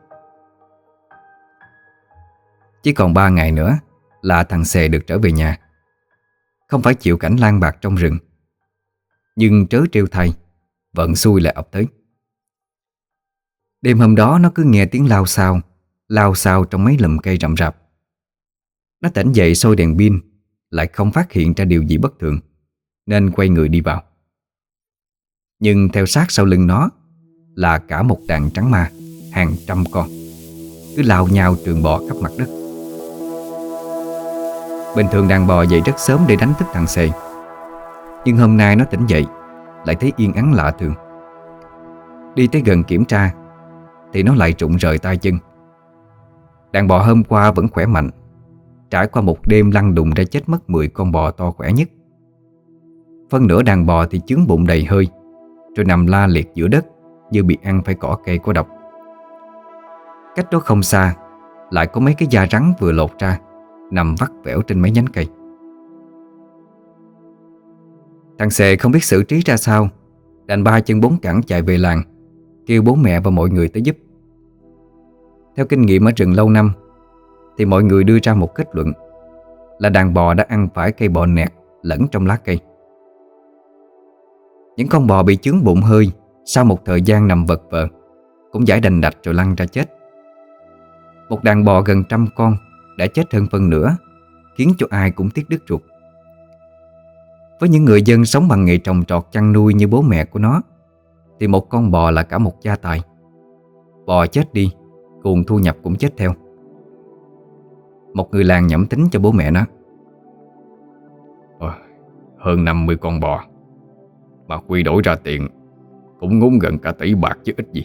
Chỉ còn 3 ngày nữa là thằng C được trở về nhà. Không phải chịu cảnh lang bạc trong rừng, nhưng trớ trêu thay, vận xui lại ập tới. Đêm hôm đó nó cứ nghe tiếng lao xao trong mấy lùm cây rậm rạp. Nó tỉnh dậy soi đèn pin, lại không phát hiện ra điều gì bất thường, nên quay người đi vào. Nhưng theo sát sau lưng nó là cả một đàn trắng ma, hàng trăm con, cứ lao nhao trườn bò khắp mặt đất. Bình thường đàn bò dậy rất sớm để đánh thức thằng C, nhưng hôm nay nó tỉnh dậy lại thấy yên ắng lạ thường. Đi tới gần kiểm tra thì nó lại rụng rời tay chân. Đàn bò hôm qua vẫn khỏe mạnh, trải qua một đêm lăn đùng ra chết mất 10 con bò to khỏe nhất. Phân nửa đàn bò thì chướng bụng đầy hơi, rồi nằm la liệt giữa đất như bị ăn phải cỏ cây có độc. Cách đó không xa lại có mấy cái da rắn vừa lột ra nằm vắt vẻo trên mấy nhánh cây. Thằng C không biết xử trí ra sao, đành 3 chân 4 cẳng chạy về làng, kêu bố mẹ và mọi người tới giúp. Theo kinh nghiệm ở rừng lâu năm thì mọi người đưa ra một kết luận là đàn bò đã ăn phải cây bò nẹt lẫn trong lá cây. Những con bò bị chướng bụng hơi sau một thời gian nằm vật vờ cũng giải đành đạch rồi lăn ra chết. Một đàn bò gần 100 con đã chết hơn phân nửa, khiến cho ai cũng tiếc đứt ruột. Với những người dân sống bằng nghề trồng trọt chăn nuôi như bố mẹ của nó thì một con bò là cả một gia tài. Bò chết đi, nguồn thu nhập cũng chết theo. Một người làng nhẩm tính cho bố mẹ nó: hơn 50 con bò mà quy đổi ra tiền cũng ngốn gần cả tỷ bạc chứ ít gì.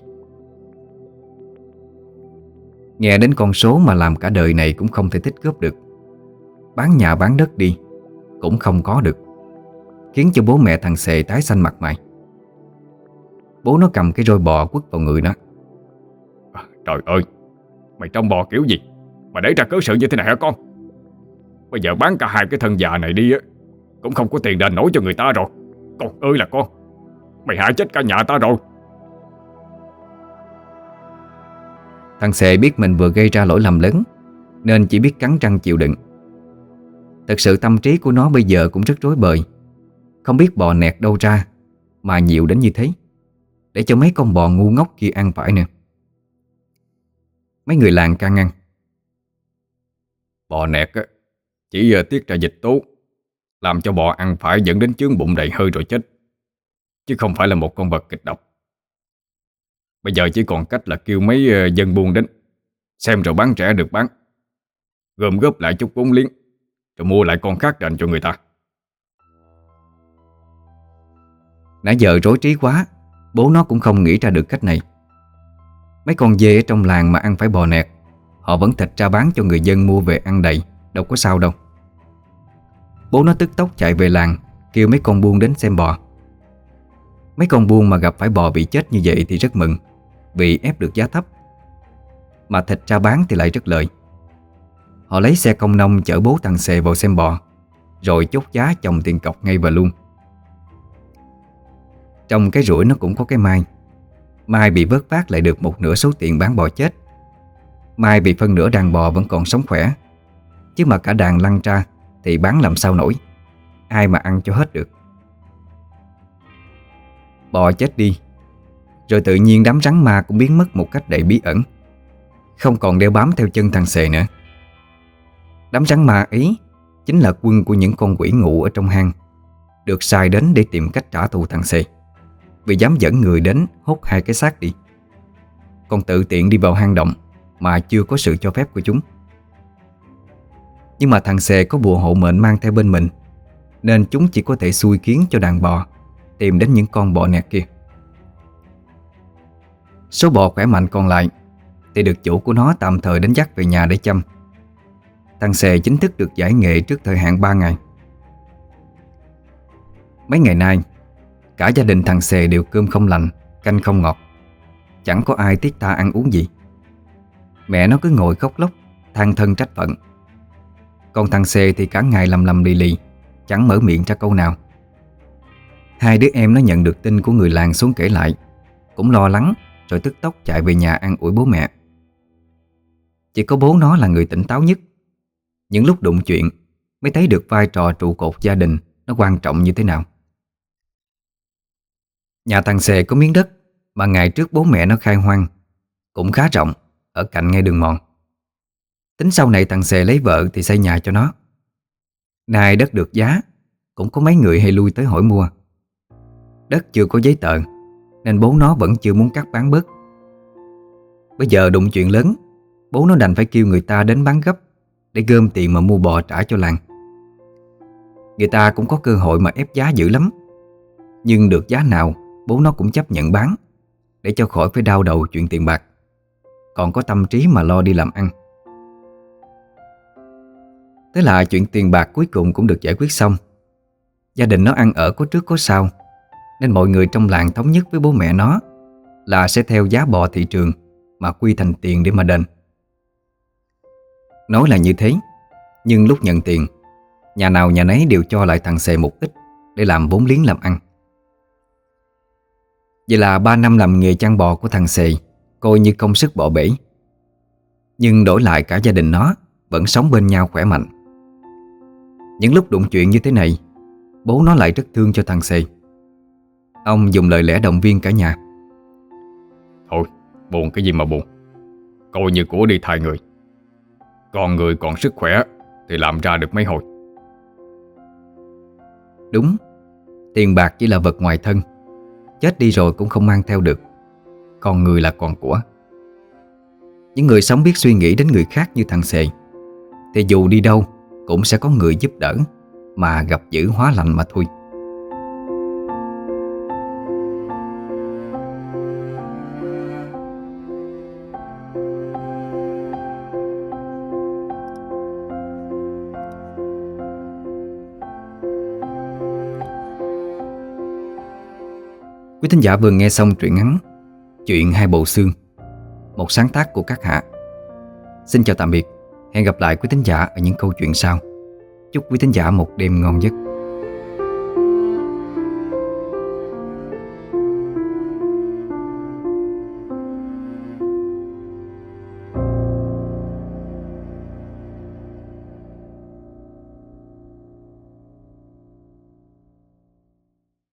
Nghe đến con số mà làm cả đời này cũng không thể tích góp được, bán nhà bán đất đi cũng không có được, khiến cho bố mẹ thằng C tái xanh mặt mày. Bố nó cầm cái roi bò quất vào người nó: Trời ơi, mày trông bò kiểu gì mà để ra cớ sự như thế này hả con? Bây giờ bán cả 2 cái thân già này đi á cũng không có tiền đền nổi cho người ta rồi. Con ơi là con, mày hại chết cả nhà ta rồi. Thằng C biết mình vừa gây ra lỗi lầm lớn nên chỉ biết cắn răng chịu đựng. Thật sự tâm trí của nó bây giờ cũng rất rối bời, không biết bò nẹt đâu ra mà nhiều đến như thế, để cho mấy con bò ngu ngốc kia ăn phải nè. Mấy người làng can ngăn: Bò nẹt á chỉ tiết ra dịch tố, làm cho bò ăn phải dẫn đến chướng bụng đầy hơi rồi chết, chứ không phải là một con vật kịch độc. Bây giờ chỉ còn cách là kêu mấy dân buôn đến xem rồi bán rẻ được bán, gom góp lại chút vốn liếng rồi mua lại con khác đền cho người ta. Nãy giờ rối trí quá, bố nó cũng không nghĩ ra được cách này. Mấy con dê ở trong làng mà ăn phải bò nẹt, họ vẫn thịt ra bán cho người dân mua về ăn đầy, đâu có sao đâu. Bố nó tức tốc chạy về làng, kêu mấy con buôn đến xem bò. Mấy con buôn mà gặp phải bò bị chết như vậy thì rất mừng, vì ép được giá thấp, mà thịt ra bán thì lại rất lợi. Họ lấy xe công nông chở bố thằng C vào xem bò, rồi chốt giá chồng tiền cọc ngay và luôn. Trong cái rủi nó cũng có cái may. Mai bị vớt vát lại được một nửa số tiền bán bò chết. May vì phân nửa đàn bò vẫn còn sống khỏe, chứ mà cả đàn lăn ra thì bán làm sao nổi, ai mà ăn cho hết được. Bò chết đi, rồi tự nhiên đám rắn ma cũng biến mất một cách đầy bí ẩn, không còn đeo bám theo chân thằng Xề nữa. Đám rắn ma ấy chính là quân của những con quỷ ngụ ở trong hang, được sai đến để tìm cách trả thù thằng Xề vì dám dẫn người đến hốt hai cái xác đi, còn tự tiện đi vào hang động mà chưa có sự cho phép của chúng. Nhưng mà thằng Xề có bùa hộ mệnh mang theo bên mình, nên chúng chỉ có thể xui khiến cho đàn bò tìm đến những con bọ nẹt kia. Số bò khỏe mạnh còn lại thì được chủ của nó tạm thời đến dắt về nhà để chăm. Thằng Xề chính thức được giải nghệ trước thời hạn 3 ngày. Mấy ngày nay, cả gia đình thằng Xề đều cơm không lành, canh không ngọt, chẳng có ai thiết tha ăn uống gì. Mẹ nó cứ ngồi khóc lóc, than thân trách phận. Còn thằng Xề thì cả ngày lầm lầm lì lì, chẳng mở miệng ra câu nào. Hai đứa em nó nhận được tin của người làng xuống kể lại, cũng lo lắng rồi tức tốc chạy về nhà an ủi bố mẹ. Chỉ có bố nó là người tỉnh táo nhất. Những lúc đụng chuyện mới thấy được vai trò trụ cột gia đình nó quan trọng như thế nào. Nhà thằng Xề có miếng đất mà ngày trước bố mẹ nó khai hoang, cũng khá rộng, ở cạnh ngay đường mòn. Tính sau này thằng Xề lấy vợ thì xây nhà cho nó. Nay đất được giá, cũng có mấy người hay lui tới hỏi mua. Đất chưa có giấy tờ nên bố nó vẫn chưa muốn cắt bán bớt. Bây giờ đụng chuyện lớn, bố nó đành phải kêu người ta đến bán gấp để gom tiền mà mua bò trả cho làng. Người ta cũng có cơ hội mà ép giá dữ lắm, nhưng được giá nào bố nó cũng chấp nhận bán, để cho khỏi phải đau đầu chuyện tiền bạc, còn có tâm trí mà lo đi làm ăn. Thế là chuyện tiền bạc cuối cùng cũng được giải quyết xong. Gia đình nó ăn ở có trước có sau, nên mọi người trong làng thống nhất với bố mẹ nó là sẽ theo giá bò thị trường mà quy thành tiền để mà đền. Nói là như thế, nhưng lúc nhận tiền, nhà nào nhà nấy đều cho lại thằng Xề một ít để làm vốn liếng làm ăn. Vậy là 3 năm làm nghề chăn bò của thằng Xề coi như công sức bỏ bể. Nhưng đổi lại cả gia đình nó vẫn sống bên nhau khỏe mạnh. Những lúc đụng chuyện như thế này, bố nó lại rất thương cho thằng Xề. Ông dùng lời lẽ động viên cả nhà. Thôi, buồn cái gì mà buồn, coi như của đi thay người. Còn người còn sức khỏe thì làm ra được mấy hồi. Đúng, tiền bạc chỉ là vật ngoài thân, chết đi rồi cũng không mang theo được. Còn người là còn của. Những người sống biết suy nghĩ đến người khác như thằng Xề thì dù đi đâu cũng sẽ có người giúp đỡ, mà gặp dữ hóa lành mà thôi. Quý thính giả vừa nghe xong truyện ngắn Chuyện Hai Bộ Xương, một sáng tác của Các Hạ. Xin chào tạm biệt. Hẹn gặp lại quý thính giả ở những câu chuyện sau. Chúc quý thính giả một đêm ngon giấc.